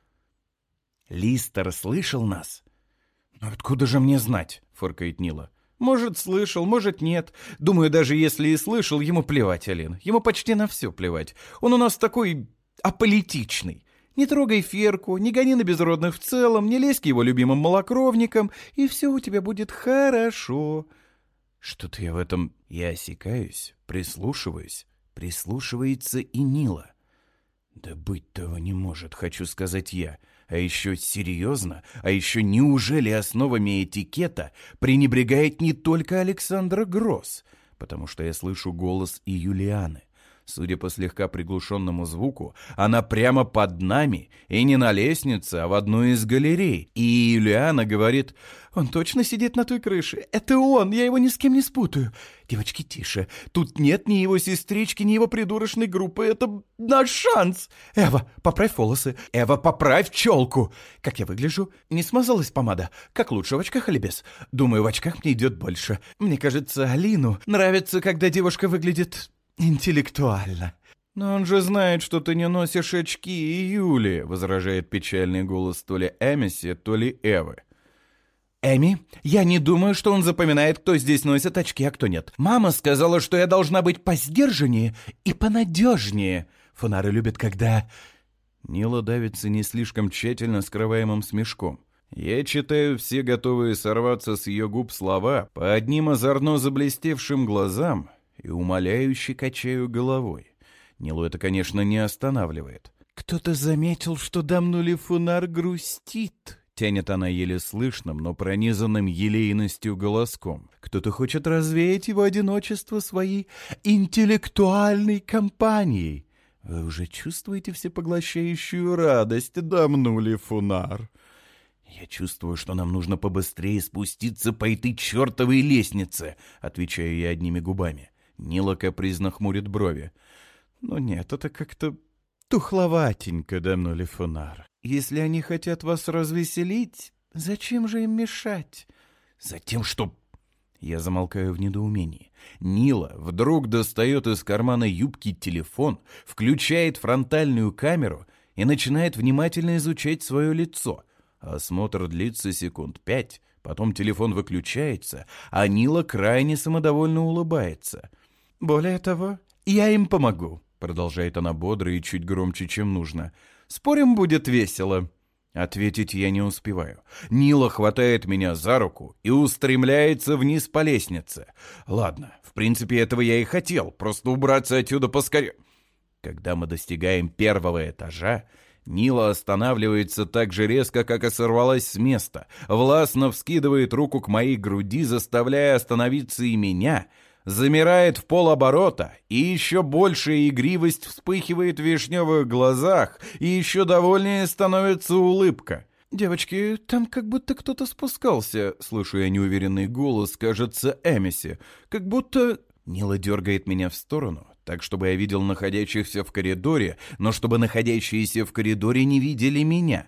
«Листер слышал нас?» «Ну откуда же мне знать?» — фыркает Нила. «Может, слышал, может, нет. Думаю, даже если и слышал, ему плевать, Алин. Ему почти на все плевать. Он у нас такой аполитичный. Не трогай Ферку, не гони на безродных в целом, не лезь к его любимым малокровникам, и все у тебя будет хорошо». Что-то я в этом... Я осекаюсь, прислушиваюсь. Прислушивается и Нила. «Да быть того не может, хочу сказать я. А еще серьезно? А еще неужели основами этикета пренебрегает не только Александра Гросс? Потому что я слышу голос и Юлианы. Судя по слегка приглушенному звуку, она прямо под нами, и не на лестнице, а в одной из галерей. И Юлиана говорит: «Он точно сидит на той крыше. Это он, я его ни с кем не спутаю. Девочки, тише. Тут нет ни его сестрички, ни его придурочной группы. Это наш шанс. Эва, поправь волосы. Эва, поправь челку. Как я выгляжу? Не смазалась помада? Как лучше, в очках или без? Думаю, в очках мне идет больше. Мне кажется, Алину нравится, когда девушка выглядит интеллектуально». «Но он же знает, что ты не носишь очки, Юли», — возражает печальный голос то ли Эмиси, то ли Эвы. «Эми, я не думаю, что он запоминает, кто здесь носит очки, а кто нет. Мама сказала, что я должна быть посдержаннее и понадежнее. Фонары любят, когда...» Нила давится не слишком тщательно скрываемым смешком. Я читаю все готовые сорваться с ее губ слова по одним озорно заблестевшим глазам и умоляюще качаю головой. Нилу это, конечно, не останавливает. «Кто-то заметил, что Дамнули Фунар грустит», — тянет она еле слышным, но пронизанным елейностью голоском. «Кто-то хочет развеять его одиночество своей интеллектуальной компанией. Вы уже чувствуете всепоглощающую радость, Дамнули Фунар?» «Я чувствую, что нам нужно побыстрее спуститься по этой чертовой лестнице», — отвечаю я одними губами. Нила капризно хмурит брови. «Но нет, это как-то тухловатенько, Дамнули Фунар. Если они хотят вас развеселить, зачем же им мешать?» «Затем, что...» Я замолкаю в недоумении. Нила вдруг достает из кармана юбки телефон, включает фронтальную камеру и начинает внимательно изучать свое лицо. Осмотр длится секунд пять, потом телефон выключается, а Нила крайне самодовольно улыбается. «Более того, я им помогу», — продолжает она бодро и чуть громче, чем нужно. «Спорим, будет весело?» Ответить я не успеваю. Нила хватает меня за руку и устремляется вниз по лестнице. Ладно, в принципе, этого я и хотел, просто убраться отсюда поскорее. Когда мы достигаем первого этажа, Нила останавливается так же резко, как и сорвалась с места, властно вскидывает руку к моей груди, заставляя остановиться и меня, замирает в полоборота, и еще большая игривость вспыхивает в вишневых глазах, и еще довольнее становится улыбка. «Девочки, там как будто кто-то спускался», — слышу я неуверенный голос, кажется, Эмиси. «Как будто...» Нила дергает меня в сторону, так, чтобы я видел находящихся в коридоре, но чтобы находящиеся в коридоре не видели меня.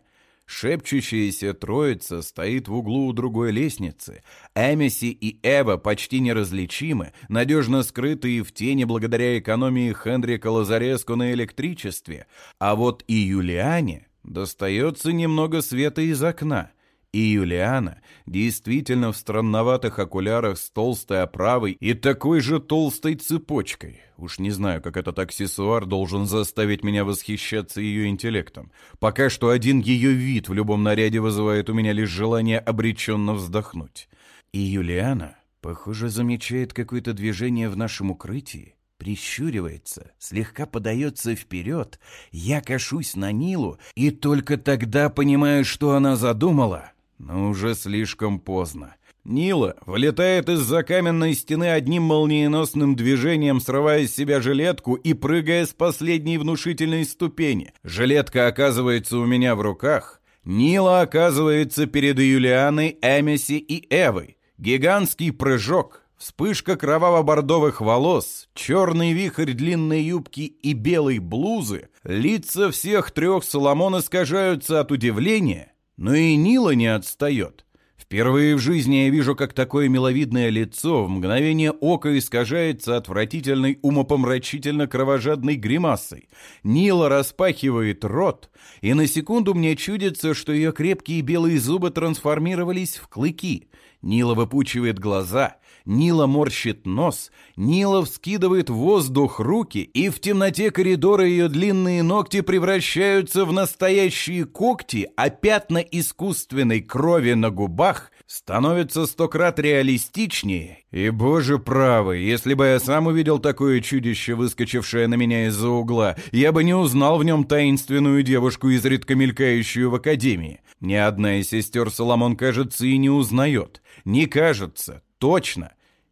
Шепчущаяся троица стоит в углу у другой лестницы. Эмиси и Эва почти неразличимы, надежно скрытые в тени благодаря экономии Хенрика Лазареску на электричестве. А вот и Юлиане достается немного света из окна. И Юлиана действительно в странноватых окулярах с толстой оправой и такой же толстой цепочкой. Уж не знаю, как этот аксессуар должен заставить меня восхищаться ее интеллектом. Пока что один ее вид в любом наряде вызывает у меня лишь желание обреченно вздохнуть. И Юлиана, похоже, замечает какое-то движение в нашем укрытии, прищуривается, слегка подается вперед. Я кашусь на Нилу и только тогда понимаю, что она задумала. Но уже слишком поздно. Нила вылетает из-за каменной стены одним молниеносным движением, срывая с себя жилетку и прыгая с последней внушительной ступени. Жилетка оказывается у меня в руках. Нила оказывается перед Юлианой, Эмиси и Эвой. Гигантский прыжок, вспышка кроваво-бордовых волос, черный вихрь длинной юбки и белой блузы. Лица всех трех Соломон искажаются от удивления. Но и Нила не отстает. Впервые в жизни я вижу, как такое миловидное лицо в мгновение ока искажается отвратительной умопомрачительно-кровожадной гримасой. Нила распахивает рот, и на секунду мне чудится, что ее крепкие белые зубы трансформировались в клыки. Нила выпучивает глаза, Нила морщит нос, Нила вскидывает в воздух руки, и в темноте коридора ее длинные ногти превращаются в настоящие когти, а пятна искусственной крови на губах становятся сто крат реалистичнее. И, боже правый, если бы я сам увидел такое чудище, выскочившее на меня из-за угла, я бы не узнал в нем таинственную девушку, изредка мелькающую в академии. Ни одна из сестер Соломон, кажется, и не узнает. Не кажется, точно.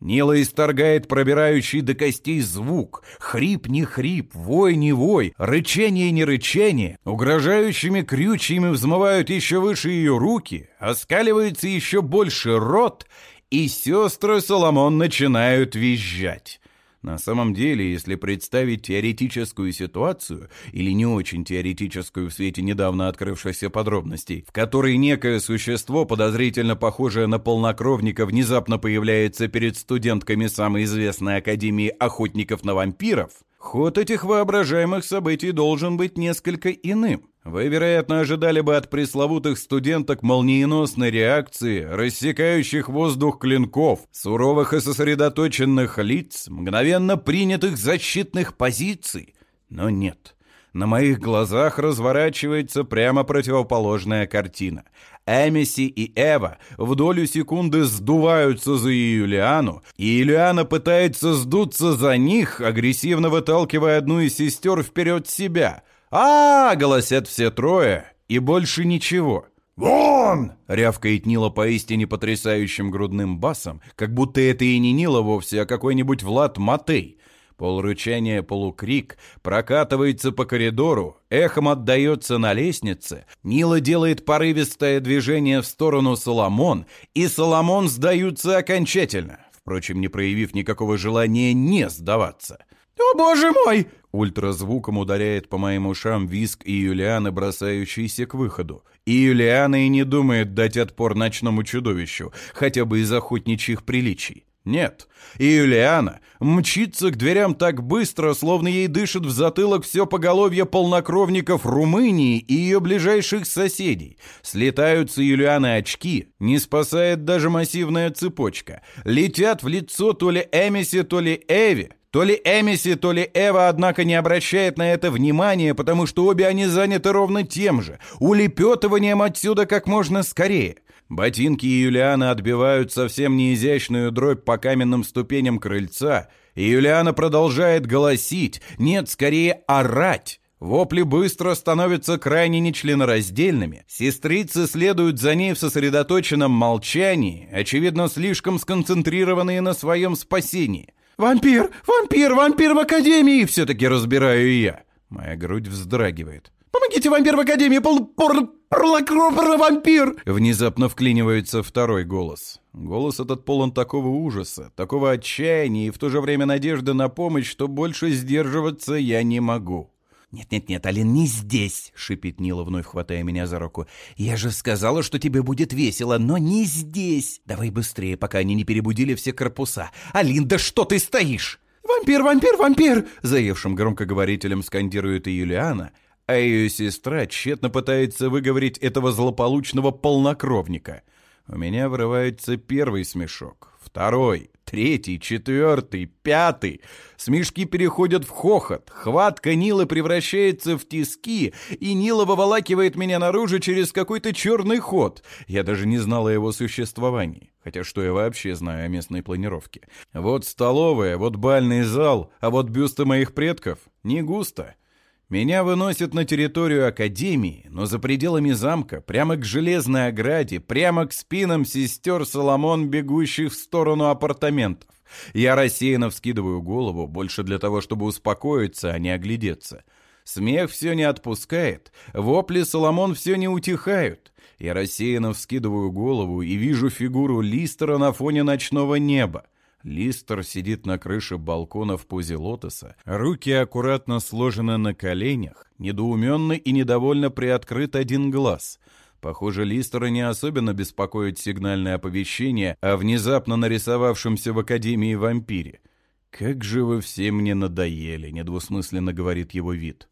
Нила исторгает пробирающий до костей звук. Хрип не хрип, вой не вой, рычание не рычание. Угрожающими крючьями взмывают еще выше ее руки, оскаливается еще больше рот, и сестры Соломон начинают визжать. На самом деле, если представить теоретическую ситуацию, или не очень теоретическую в свете недавно открывшихся подробностей, в которой некое существо, подозрительно похожее на полнокровника, внезапно появляется перед студентками самой известной Академии охотников на вампиров, ход этих воображаемых событий должен быть несколько иным. Вы, вероятно, ожидали бы от пресловутых студенток молниеносной реакции, рассекающих воздух клинков, суровых и сосредоточенных лиц, мгновенно принятых защитных позиций. Но нет. На моих глазах разворачивается прямо противоположная картина. Эмиси и Эва в долю секунды сдуваются за Юлиану, и Юлиана пытается сдуться за них, агрессивно выталкивая одну из сестер вперед себя. «А-а-а!» — голосят все трое, и больше ничего. «Вон!» — рявкает Нила поистине потрясающим грудным басом, как будто это и не Нила вовсе, а какой-нибудь Влад Матей. Полурычание, полукрик прокатывается по коридору, эхом отдается на лестнице. Нила делает порывистое движение в сторону Соломон, и Соломон сдаются окончательно, впрочем, не проявив никакого желания не сдаваться. «О, боже мой!» Ультразвуком ударяет по моим ушам визг и Юлианы, бросающийся к выходу. И Юлиана и не думает дать отпор ночному чудовищу, хотя бы из охотничьих приличий. Нет, и Юлиана мчится к дверям так быстро, словно ей дышит в затылок все поголовье полнокровников Румынии и ее ближайших соседей. Слетаются Юлианы очки, не спасает даже массивная цепочка. Летят в лицо то ли Эмиси, то ли Эви. То ли Эмиси, то ли Эва, однако, не обращает на это внимания, потому что обе они заняты ровно тем же — улепетыванием отсюда как можно скорее. Ботинки Юлианы отбивают совсем неизящную дробь по каменным ступеням крыльца, и Юлиана продолжает голосить, нет, скорее орать. Вопли быстро становятся крайне нечленораздельными. Сестрицы следуют за ней в сосредоточенном молчании, очевидно, слишком сконцентрированные на своем спасении. «Вампир! Вампир! Вампир в Академии!» Все-таки разбираю я. Моя грудь вздрагивает. «Помогите, вампир в Академии! Полнокровный вампир!» Внезапно вклинивается второй голос. Голос этот полон такого ужаса, такого отчаяния и в то же время надежды на помощь, что больше сдерживаться я не могу. «Нет-нет-нет, Алин, не здесь!» — шипит Нила, вновь хватая меня за руку. «Я же сказала, что тебе будет весело, но не здесь! Давай быстрее, пока они не перебудили все корпуса! Алин, да что ты стоишь?» «Вампир, вампир, вампир!» — заевшим громкоговорителем скандирует и Юлиана, а ее сестра тщетно пытается выговорить этого злополучного полнокровника. У меня вырывается первый смешок, второй, третий, четвертый, пятый. Смешки переходят в хохот. Хватка Нилы превращается в тиски, и Нила выволакивает меня наружу через какой-то черный ход. Я даже не знал о его существовании. Хотя что я вообще знаю о местной планировке? Вот столовая, вот бальный зал, а вот бюсты моих предков — не густо. Меня выносят на территорию Академии, но за пределами замка, прямо к железной ограде, прямо к спинам сестер Соломон, бегущих в сторону апартаментов. Я рассеянно вскидываю голову, больше для того, чтобы успокоиться, а не оглядеться. Смех все не отпускает, вопли Соломон все не утихают. Я рассеянно вскидываю голову и вижу фигуру Листера на фоне ночного неба. Листер сидит на крыше балкона в позе лотоса, руки аккуратно сложены на коленях, недоуменно и недовольно приоткрыт один глаз. Похоже, Листера не особенно беспокоит сигнальное оповещение о внезапно нарисовавшемся в Академии вампире. «Как же вы все мне надоели», — недвусмысленно говорит его вид.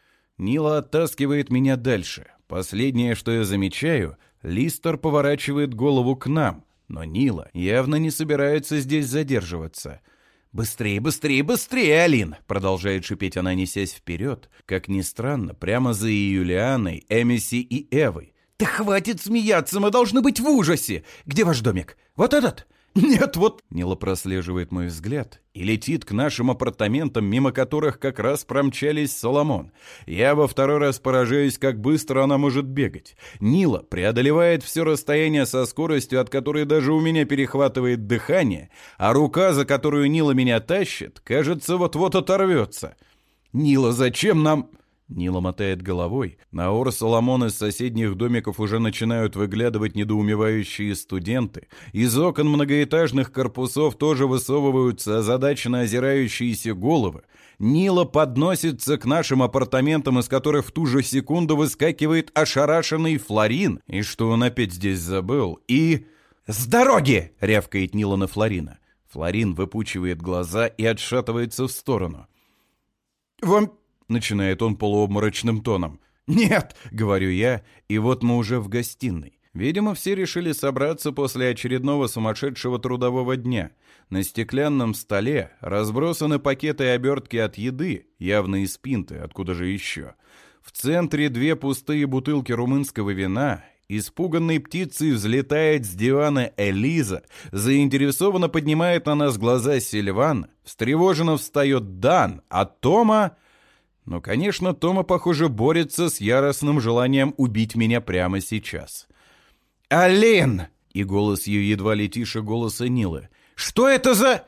Нила оттаскивает меня дальше. Последнее, что я замечаю, Листер поворачивает голову к нам. Но Нила явно не собирается здесь задерживаться. «Быстрее, быстрее, быстрее, Алин!» Продолжает шипеть она, несясь вперед. Как ни странно, прямо за Юлианой, Эмиси и Эвой. «Да хватит смеяться, мы должны быть в ужасе! Где ваш домик? Вот этот? «Нет, вот...» Нила прослеживает мой взгляд и летит к нашим апартаментам, мимо которых как раз промчались Соломон. Я во второй раз поражаюсь, как быстро она может бегать. Нила преодолевает все расстояние со скоростью, от которой даже у меня перехватывает дыхание, а рука, за которую Нила меня тащит, кажется, вот-вот оторвется. «Нила, зачем нам...» Нила мотает головой. На ор Соломон из соседних домиков уже начинают выглядывать недоумевающие студенты. Из окон многоэтажных корпусов тоже высовываются озадаченно озирающиеся головы. Нила подносится к нашим апартаментам, из которых в ту же секунду выскакивает ошарашенный Флорин. И что он опять здесь забыл? И... «С дороги!» — рявкает Нила на Флорина. Флорин выпучивает глаза и отшатывается в сторону. «Вам...» — начинает он полуобморочным тоном. «Нет!» — говорю я, и вот мы уже в гостиной. Видимо, все решили собраться после очередного сумасшедшего трудового дня. На стеклянном столе разбросаны пакеты и обертки от еды, явно из пинты, откуда же еще. В центре две пустые бутылки румынского вина. Испуганной птицей взлетает с дивана Элиза, заинтересованно поднимает на нас глаза Сильван, встревоженно встает Дан, а Тома... Ну, конечно, Тома, похоже, борется с яростным желанием убить меня прямо сейчас. «Алин!» — и голос ее едва ли тише голоса Нилы. «Что это за...»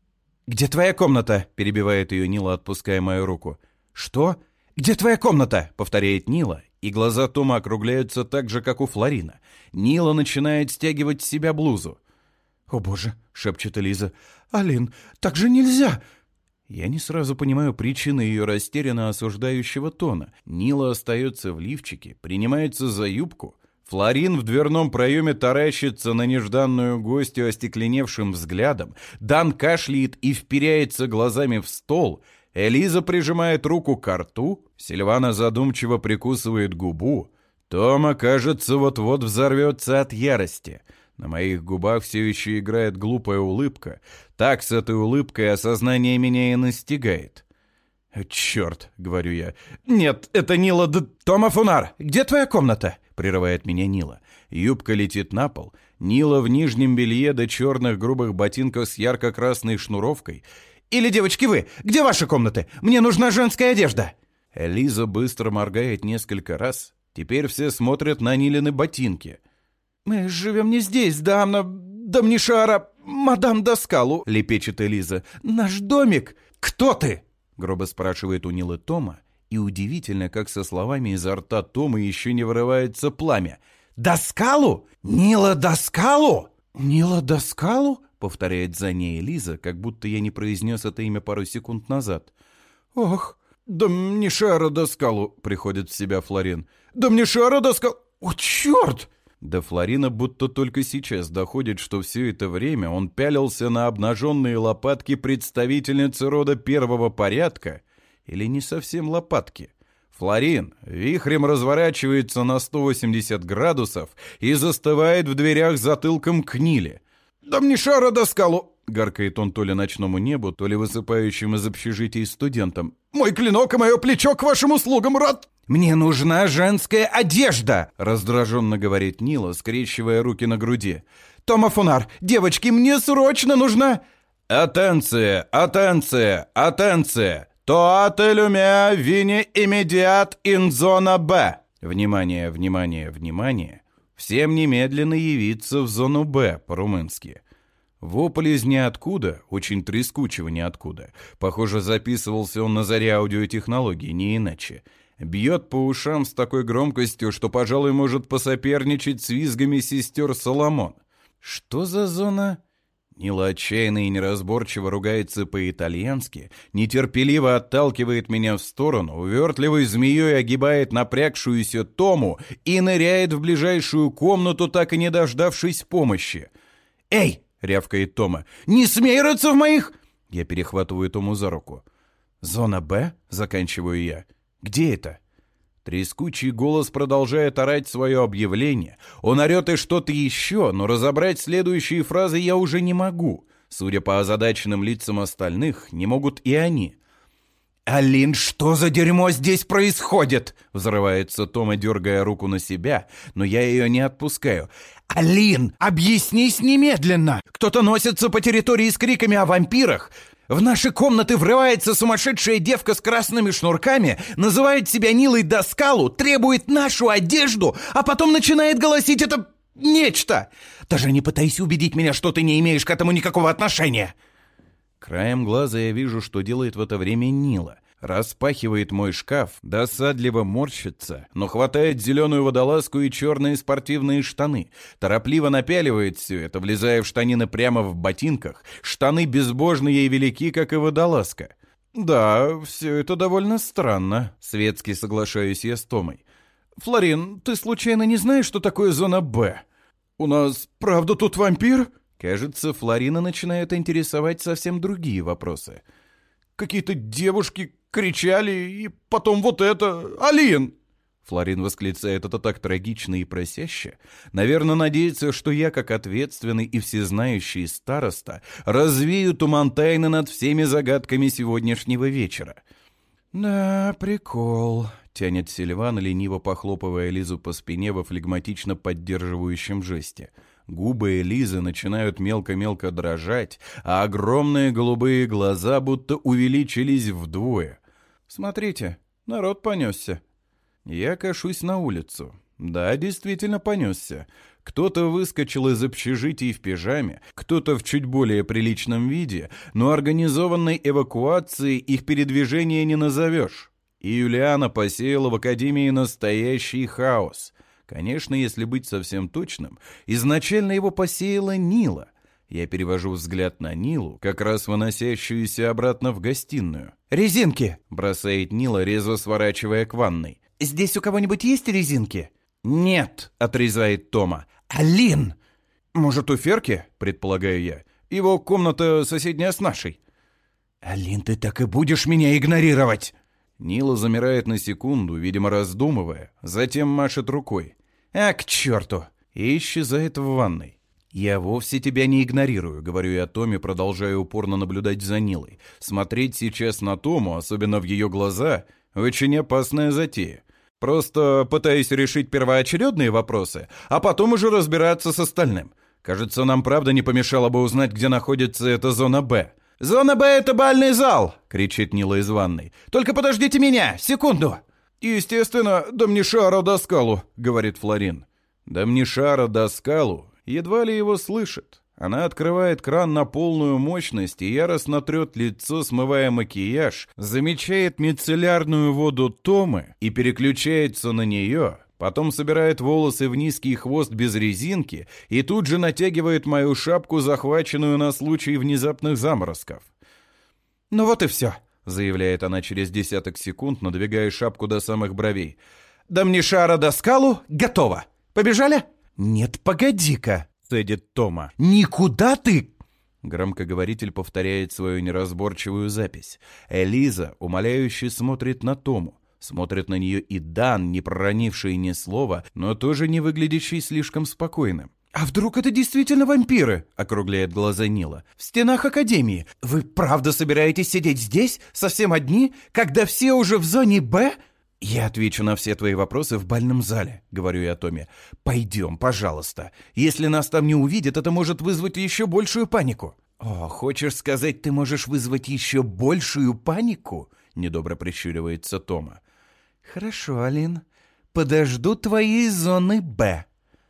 «Где твоя комната?» — перебивает ее Нила, отпуская мою руку. «Что? Где твоя комната?» — повторяет Нила, и глаза Тома округляются так же, как у Флорина. Нила начинает стягивать с себя блузу. «О, боже!» — шепчет Элиза. «Алин, так же нельзя!» Я не сразу понимаю причины ее растерянно осуждающего тона. Нила остается в лифчике, принимается за юбку. Флорин в дверном проеме таращится на нежданную гостью остекленевшим взглядом. Дан кашляет и вперяется глазами в стол. Элиза прижимает руку к рту. Сильвана задумчиво прикусывает губу. Тома, кажется, вот-вот взорвется от ярости. На моих губах все еще играет глупая улыбка. Так с этой улыбкой осознание меня и настигает. «Черт», — говорю я. «Нет, это Нила Д... Тома Фунар, где твоя комната?» — прерывает меня Нила. Юбка летит на пол. Нила в нижнем белье до черных грубых ботинках с ярко-красной шнуровкой. «Или, девочки, вы, где ваши комнаты? Мне нужна женская одежда!» Элиза быстро моргает несколько раз. Теперь все смотрят на Нилины ботинки. «Мы живем не здесь, дамна... дамнишара... мадам Доскалу», — лепечет Элиза. «Наш домик...» «Кто ты?» — грубо спрашивает у Нилы Тома, и удивительно, как со словами изо рта Тома еще не вырывается пламя. «Доскалу? Нила Доскалу?» «Нила Доскалу?» — повторяет за ней Элиза, как будто я не произнес это имя пару секунд назад. «Ох, дамнишара Доскалу», — приходит в себя Флорин. «Дамнишара Доскалу... О, черт!» До Флорина будто только сейчас доходит, что все это время он пялился на обнаженные лопатки представительницы рода первого порядка, или не совсем лопатки. Флорин вихрем разворачивается на сто восемьдесят градусов и застывает в дверях затылком к Ниле. «Дамнишара Доскалу!» — гаркает он то ли ночному небу, то ли высыпающим из общежитий студентам. «Мой клинок и мое плечо к вашим услугам, рад!» «Мне нужна женская одежда!» — раздраженно говорит Нила, скрещивая руки на груди. «Тома Фунар, девочки, мне срочно нужна...» «Атенция! Атенция! Атенция! Тоате люмеа вини иммедиат ин зона Б!» Внимание, внимание, внимание! Всем немедленно явиться в зону Б по-румынски. Вопль из ниоткуда, очень трескучего ниоткуда. Похоже, записывался он на заре аудиотехнологий, не иначе. Бьет по ушам с такой громкостью, что, пожалуй, может посоперничать с визгами сестер Соломон. Что за зона? Нила отчаянно и неразборчиво ругается по-итальянски, нетерпеливо отталкивает меня в сторону, увертливой змеей огибает напрягшуюся Тому и ныряет в ближайшую комнату, так и не дождавшись помощи. «Эй!» — рявкает Тома. «Не смей рыться в моих...» Я перехватываю Тому за руку. «Зона Б?» — заканчиваю я. «Где это?» Трескучий голос продолжает орать свое объявление. Он орет и что-то еще, но разобрать следующие фразы я уже не могу. Судя по озадаченным лицам остальных, не могут и они. «Алин, что за дерьмо здесь происходит?» Взрывается Тома, дергая руку на себя, но я ее не отпускаю. «Алин, объяснись немедленно! Кто-то носится по территории с криками о вампирах! В наши комнаты врывается сумасшедшая девка с красными шнурками, называет себя Нилой Доскалу, требует нашу одежду, а потом начинает голосить это нечто! Даже не пытайся убедить меня, что ты не имеешь к этому никакого отношения!» Краем глаза я вижу, что делает в это время Нила. Распахивает мой шкаф, досадливо морщится, но хватает зеленую водолазку и черные спортивные штаны. Торопливо напяливает все это, влезая в штанины прямо в ботинках. Штаны безбожные и велики, как и водолазка. «Да, все это довольно странно», — светски соглашаюсь я с Томой. «Флорин, ты случайно не знаешь, что такое зона Б? У нас правда тут вампир?» Кажется, Флорина начинает интересовать совсем другие вопросы. «Какие-то девушки кричали, и потом вот это... Алин!» Флорин восклицает это так трагично и просяще. Наверное, надеется, что я, как ответственный и всезнающий староста, развею туман тайны над всеми загадками сегодняшнего вечера. «Да, прикол», — тянет Сильван, лениво похлопывая Лизу по спине во флегматично поддерживающем жесте. Губы Элизы начинают мелко-мелко дрожать, а огромные голубые глаза будто увеличились вдвое. «Смотрите, народ понесся». Я кашусь на улицу. Да, действительно понесся. Кто-то выскочил из общежитий в пижаме, кто-то в чуть более приличном виде, но организованной эвакуацией их передвижение не назовешь. И Юлиана посеяла в академии настоящий хаос. Конечно, если быть совсем точным, изначально его посеяла Нила. Я перевожу взгляд на Нилу, как раз выносящуюся обратно в гостиную. «Резинки!» — бросает Нила, резво сворачивая к ванной. «Здесь у кого-нибудь есть резинки?» «Нет!» — отрезает Тома. «Алин!» «Может, у Ферки?» — предполагаю я. «Его комната соседняя с нашей». «Алин, ты так и будешь меня игнорировать?» Нила замирает на секунду, видимо, раздумывая, затем машет рукой. «А, к черту!» И исчезает в ванной. «Я вовсе тебя не игнорирую», — говорю я Томе, продолжая упорно наблюдать за Нилой. Смотреть сейчас на Тому, особенно в ее глаза, очень опасная затея. Просто пытаюсь решить первоочередные вопросы, а потом уже разбираться с остальным. Кажется, нам правда не помешало бы узнать, где находится эта зона Б. «Зона Б — это бальный зал!» — кричит Нила из ванной. «Только подождите меня! Секунду!» «Естественно, Домнишара Доскалу!» — говорит Флорин. Домнишара Доскалу едва ли его слышит. Она открывает кран на полную мощность и яростно трет лицо, смывая макияж, замечает мицеллярную воду Томы и переключается на нее, потом собирает волосы в низкий хвост без резинки и тут же натягивает мою шапку, захваченную на случай внезапных заморозков. «Ну вот и все», — заявляет она через десяток секунд, надвигая шапку до самых бровей. «Домнишара Доскалу готово. Побежали?» «Нет, погоди-ка», — цедит Тома. «Никуда ты!» Громкоговоритель повторяет свою неразборчивую запись. Элиза умоляюще смотрит на Тому. Смотрит на нее и Дан, не проронивший ни слова, но тоже не выглядящий слишком спокойным. «А вдруг это действительно вампиры?» — округляет глаза Нила. «В стенах Академии. Вы правда собираетесь сидеть здесь, совсем одни, когда все уже в зоне Б?» «Я отвечу на все твои вопросы в бальном зале», — говорю я Томе. «Пойдем, пожалуйста. Если нас там не увидят, это может вызвать еще большую панику». «О, хочешь сказать, ты можешь вызвать еще большую панику?» — недобро прищуривается Тома. «Хорошо, Алин. Подожду твоей зоны Б».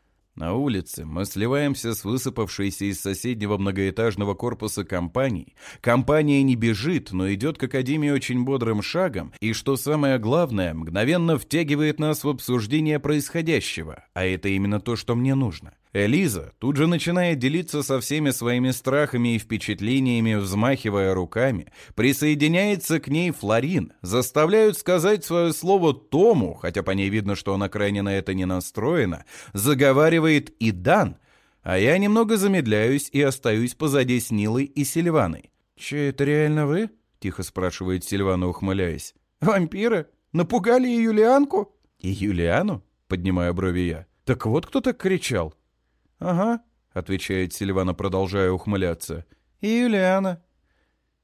На улице мы сливаемся с высыпавшейся из соседнего многоэтажного корпуса компанией. Компания не бежит, но идет к Академии очень бодрым шагом, и, что самое главное, мгновенно втягивает нас в обсуждение происходящего, а это именно то, что мне нужно. Элиза тут же начинает делиться со всеми своими страхами и впечатлениями, взмахивая руками. Присоединяется к ней Флорин, заставляют сказать свое слово Тому, хотя по ней видно, что она крайне на это не настроена, заговаривает и Дан, а я немного замедляюсь и остаюсь позади с Нилой и Сильваной. «Че, это реально вы?» — тихо спрашивает Сильвана, ухмыляясь. «Вампиры? Напугали и Юлианку?» «И Юлиану?» — поднимаю брови я. «Так вот кто так кричал». «Ага», — отвечает Сильвана, продолжая ухмыляться. «И Юлиана».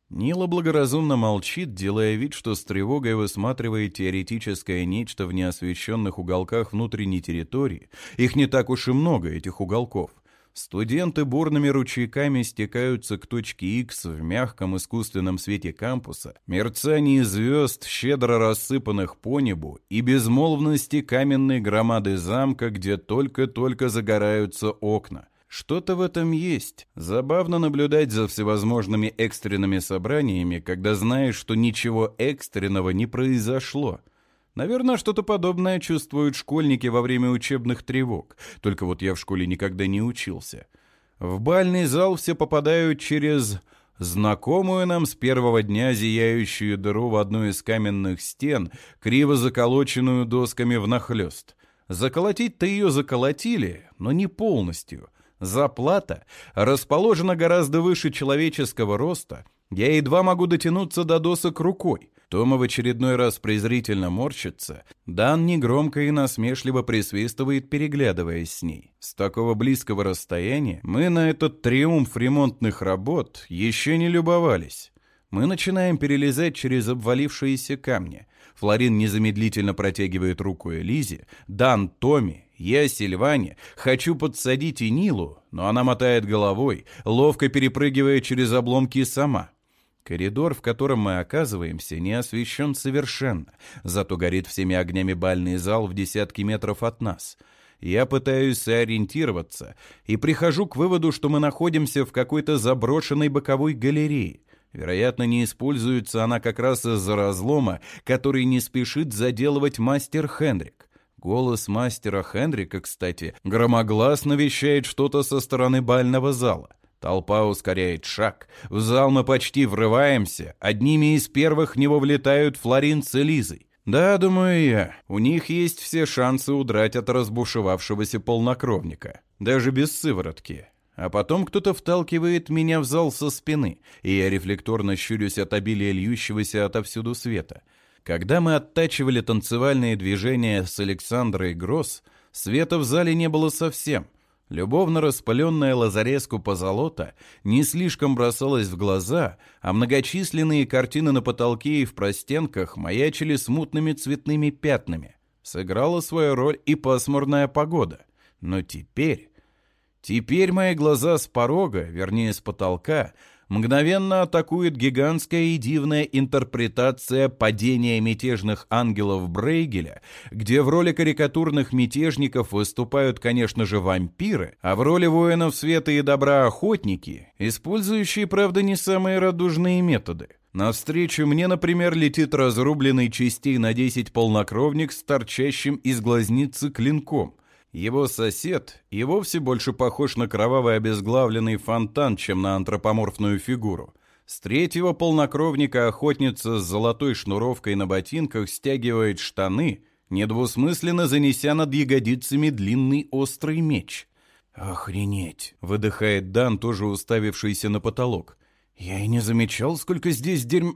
Нила благоразумно молчит, делая вид, что с тревогой высматривает теоретическое нечто в неосвещенных уголках внутренней территории. Их не так уж и много, этих уголков. Студенты бурными ручейками стекаются к точке Х в мягком искусственном свете кампуса, мерцании звезд, щедро рассыпанных по небу, и безмолвности каменной громады замка, где только-только загораются окна. Что-то в этом есть. Забавно наблюдать за всевозможными экстренными собраниями, когда знаешь, что ничего экстренного не произошло. Наверное, что-то подобное чувствуют школьники во время учебных тревог. Только вот я в школе никогда не учился. В бальный зал все попадают через знакомую нам с первого дня зияющую дыру в одну из каменных стен, криво заколоченную досками внахлёст. Заколотить-то ее заколотили, но не полностью. Заплата расположена гораздо выше человеческого роста. Я едва могу дотянуться до досок рукой. Тома в очередной раз презрительно морщится. Дан негромко и насмешливо присвистывает, переглядываясь с ней. С такого близкого расстояния мы на этот триумф ремонтных работ еще не любовались. Мы начинаем перелезать через обвалившиеся камни. Флорин незамедлительно протягивает руку Элизе. Дан Томи, я Сильване. Хочу подсадить и Нилу, но она мотает головой, ловко перепрыгивая через обломки сама. Коридор, в котором мы оказываемся, не освещен совершенно, зато горит всеми огнями бальный зал в десятки метров от нас. Я пытаюсь сориентироваться и прихожу к выводу, что мы находимся в какой-то заброшенной боковой галерее. Вероятно, не используется она как раз из-за разлома, который не спешит заделывать мастер Хендрик. Голос мастера Хендрика, кстати, громогласно вещает что-то со стороны бального зала. Толпа ускоряет шаг. В зал мы почти врываемся. Одними из первых в него влетают Флорин с Элизой. Да, думаю я, у них есть все шансы удрать от разбушевавшегося полнокровника. Даже без сыворотки. А потом кто-то вталкивает меня в зал со спины, и я рефлекторно щурюсь от обилия льющегося отовсюду света. Когда мы оттачивали танцевальные движения с Александрой Гросс, света в зале не было совсем. Любовно распаленная лазареску позолота не слишком бросалась в глаза, а многочисленные картины на потолке и в простенках маячили смутными цветными пятнами. Сыграла свою роль и пасмурная погода. Но теперь... Теперь мои глаза с порога, вернее с потолка, мгновенно атакует гигантская и дивная интерпретация падения мятежных ангелов Брейгеля, где в роли карикатурных мятежников выступают, конечно же, вампиры, а в роли воинов света и добра охотники, использующие, правда, не самые радужные методы. Навстречу мне, например, летит разрубленный частей на десять полнокровник с торчащим из глазницы клинком. Его сосед и вовсе больше похож на кровавый обезглавленный фонтан, чем на антропоморфную фигуру. С третьего полнокровника охотница с золотой шнуровкой на ботинках стягивает штаны, недвусмысленно занеся над ягодицами длинный острый меч. «Охренеть!» — выдыхает Дан, тоже уставившийся на потолок. «Я и не замечал, сколько здесь дерьм...»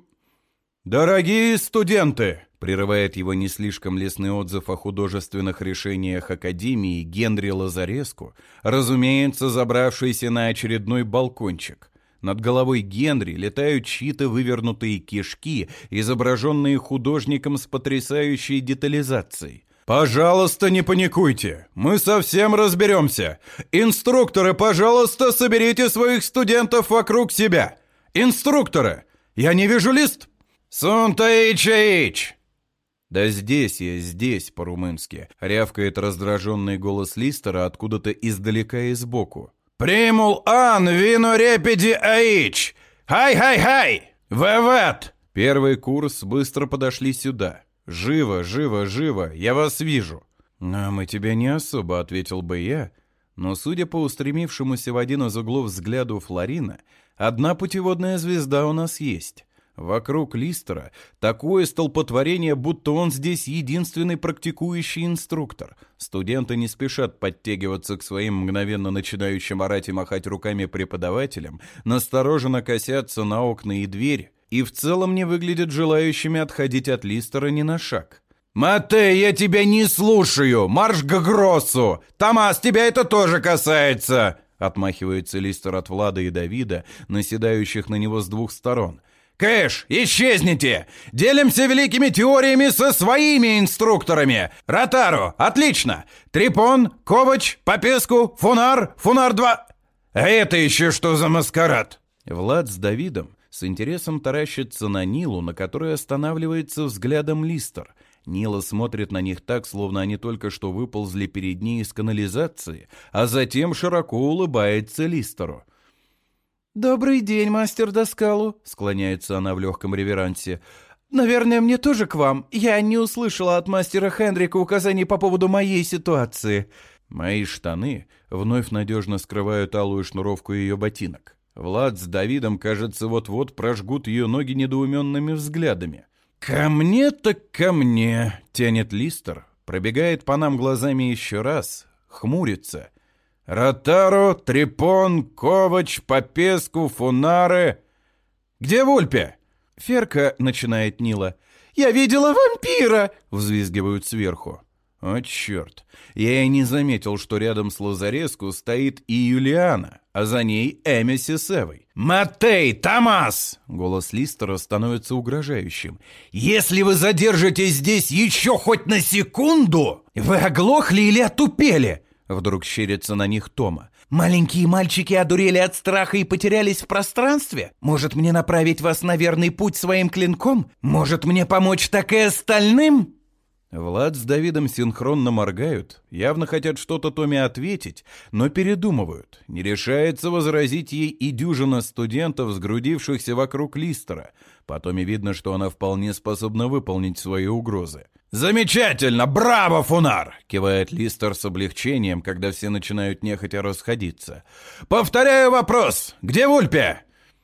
«Дорогие студенты!» — прерывает его не слишком лестный отзыв о художественных решениях Академии Генри Лазареску, разумеется, забравшийся на очередной балкончик. Над головой Генри летают чьи-то вывернутые кишки, изображенные художником с потрясающей детализацией. «Пожалуйста, не паникуйте, мы совсем разберемся. Инструкторы, пожалуйста, соберите своих студентов вокруг себя. Инструкторы, я не вижу лист!» «Сунтаич-аич!» «Да здесь я, здесь», по-румынски, рявкает раздраженный голос Листера откуда-то издалека и сбоку. «Примул ан вину репеди аич! Хай-хай-хай! Вэвэт!» Первый курс быстро подошли сюда. «Живо, живо, живо, я вас вижу». «А мы тебя не особо», — ответил бы я, но, судя по устремившемуся в один из углов взгляду Флорина, одна путеводная звезда у нас есть. Вокруг Листера такое столпотворение, будто он здесь единственный практикующий инструктор. Студенты не спешат подтягиваться к своим мгновенно начинающим орать и махать руками преподавателям, настороженно косятся на окна и дверь, и в целом не выглядят желающими отходить от Листера ни на шаг. «Матей, я тебя не слушаю! Марш к Гроссу! Томас, тебя это тоже касается!» Отмахивается Листер от Влада и Давида, наседающих на него с двух сторон. Кэш, исчезните! Делимся великими теориями со своими инструкторами! Ротару, отлично! Трипон, Ковач, Попеску, Фунар, Фунар-два... А это еще что за маскарад? Влад с Давидом с интересом таращится на Нилу, на которой останавливается взглядом Листер. Нила смотрит на них так, словно они только что выползли перед ней из канализации, а затем широко улыбается Листеру. «Добрый день, мастер Доскалу», — склоняется она в легком реверансе. «Наверное, мне тоже к вам. Я не услышала от мастера Хендрика указаний по поводу моей ситуации». Мои штаны вновь надежно скрывают алую шнуровку ее ботинок. Влад с Давидом, кажется, вот-вот прожгут ее ноги недоуменными взглядами. «Ко мне так ко мне», — тянет Листер, пробегает по нам глазами еще раз, хмурится. «Ротару, Трипон, Ковач, Попеску, Фунары. Где Вульпе?» «Ферка», — начинает Нила. «Я видела вампира!» — взвизгивают сверху. О, черт! Я и не заметил, что рядом с Лазареску стоит и Юлиана, а за ней Эми Сесевой. «Матей, Томас!» — голос Листера становится угрожающим. «Если вы задержитесь здесь еще хоть на секунду, вы оглохли или отупели?» Вдруг щерится на них Тома. «Маленькие мальчики одурели от страха и потерялись в пространстве? Может, мне направить вас на верный путь своим клинком? Может, мне помочь так и остальным?» Влад с Давидом синхронно моргают, явно хотят что-то Томе ответить, но передумывают. Не решается возразить ей и дюжина студентов, сгрудившихся вокруг Листера. Потом и видно, что она вполне способна выполнить свои угрозы. «Замечательно! Браво, Фунар!» — кивает Листер с облегчением, когда все начинают нехотя расходиться. «Повторяю вопрос! Где Вульпе?»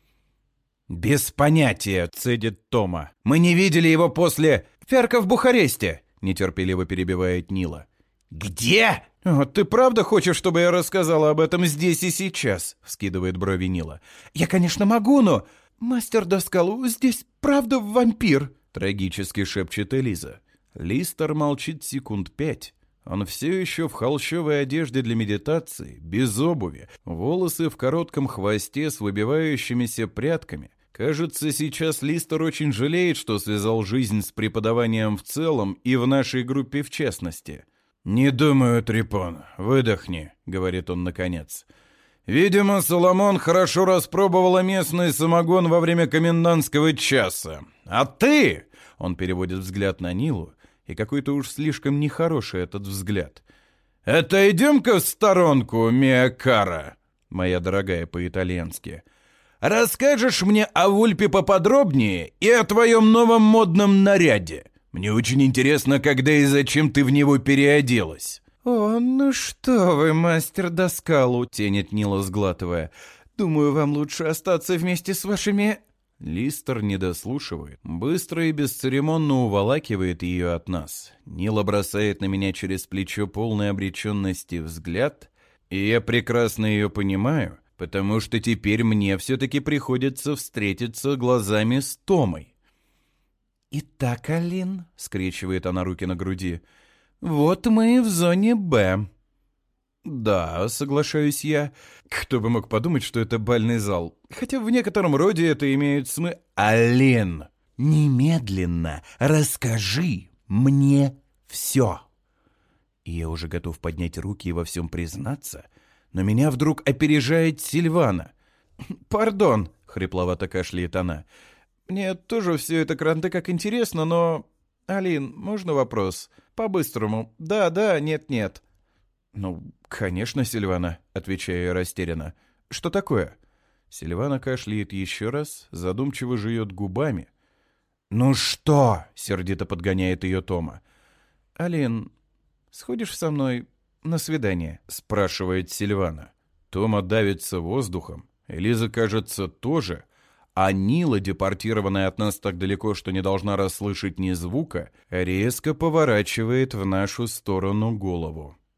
«Без понятия», — цедит Тома. «Мы не видели его после...» «Ферка в Бухаресте», — нетерпеливо перебивает Нила. «Где?» «О, ты правда хочешь, чтобы я рассказала об этом здесь и сейчас?» — вскидывает брови Нила. «Я, конечно, могу, но... Мастер Доскалу, здесь правда вампир?» — трагически шепчет Элиза. Листер молчит секунд пять. Он все еще в холщовой одежде для медитации, без обуви, волосы в коротком хвосте с выбивающимися прядками. Кажется, сейчас Листер очень жалеет, что связал жизнь с преподаванием в целом и в нашей группе в частности. «Не думаю, Трипон, выдохни», — говорит он наконец. «Видимо, Соломон хорошо распробовала местный самогон во время комендантского часа. А ты...» — он переводит взгляд на Нилу, и какой-то уж слишком нехороший этот взгляд. «Отойдем-ка в сторонку, Миа Кара, моя дорогая по-итальянски. Расскажешь мне о Вульпе поподробнее и о твоем новом модном наряде? Мне очень интересно, когда и зачем ты в него переоделась». «О, ну что вы, мастер Доскалу», — тянет Нила, сглатывая. «Думаю, вам лучше остаться вместе с вашими...» Листер не дослушивает, быстро и бесцеремонно уволакивает ее от нас. Нила бросает на меня через плечо полной обреченности взгляд, и я прекрасно ее понимаю, потому что теперь мне все-таки приходится встретиться глазами с Томой. «Итак, Алин», — скрещивает она руки на груди, — «вот мы в зоне Б». «Да», — соглашаюсь я. Кто бы мог подумать, что это бальный зал. Хотя в некотором роде это имеет смысл. «Алин, немедленно расскажи мне все». И я уже готов поднять руки и во всем признаться, но меня вдруг опережает Сильвана. «Пардон», — хрипловато кашляет она. «Мне тоже все это кранты как интересно, но... Алин, можно вопрос? По-быстрому. Да, да, нет, нет». «Ну, конечно, Сильвана», — отвечаю я растерянно. «Что такое?» Сильвана кашляет еще раз, задумчиво жует губами. «Ну что?» — сердито подгоняет ее Тома. «Алин, сходишь со мной на свидание?» — спрашивает Сильвана. Тома давится воздухом, Элиза, кажется, тоже, а Нила, депортированная от нас так далеко, что не должна расслышать ни звука, резко поворачивает в нашу сторону голову.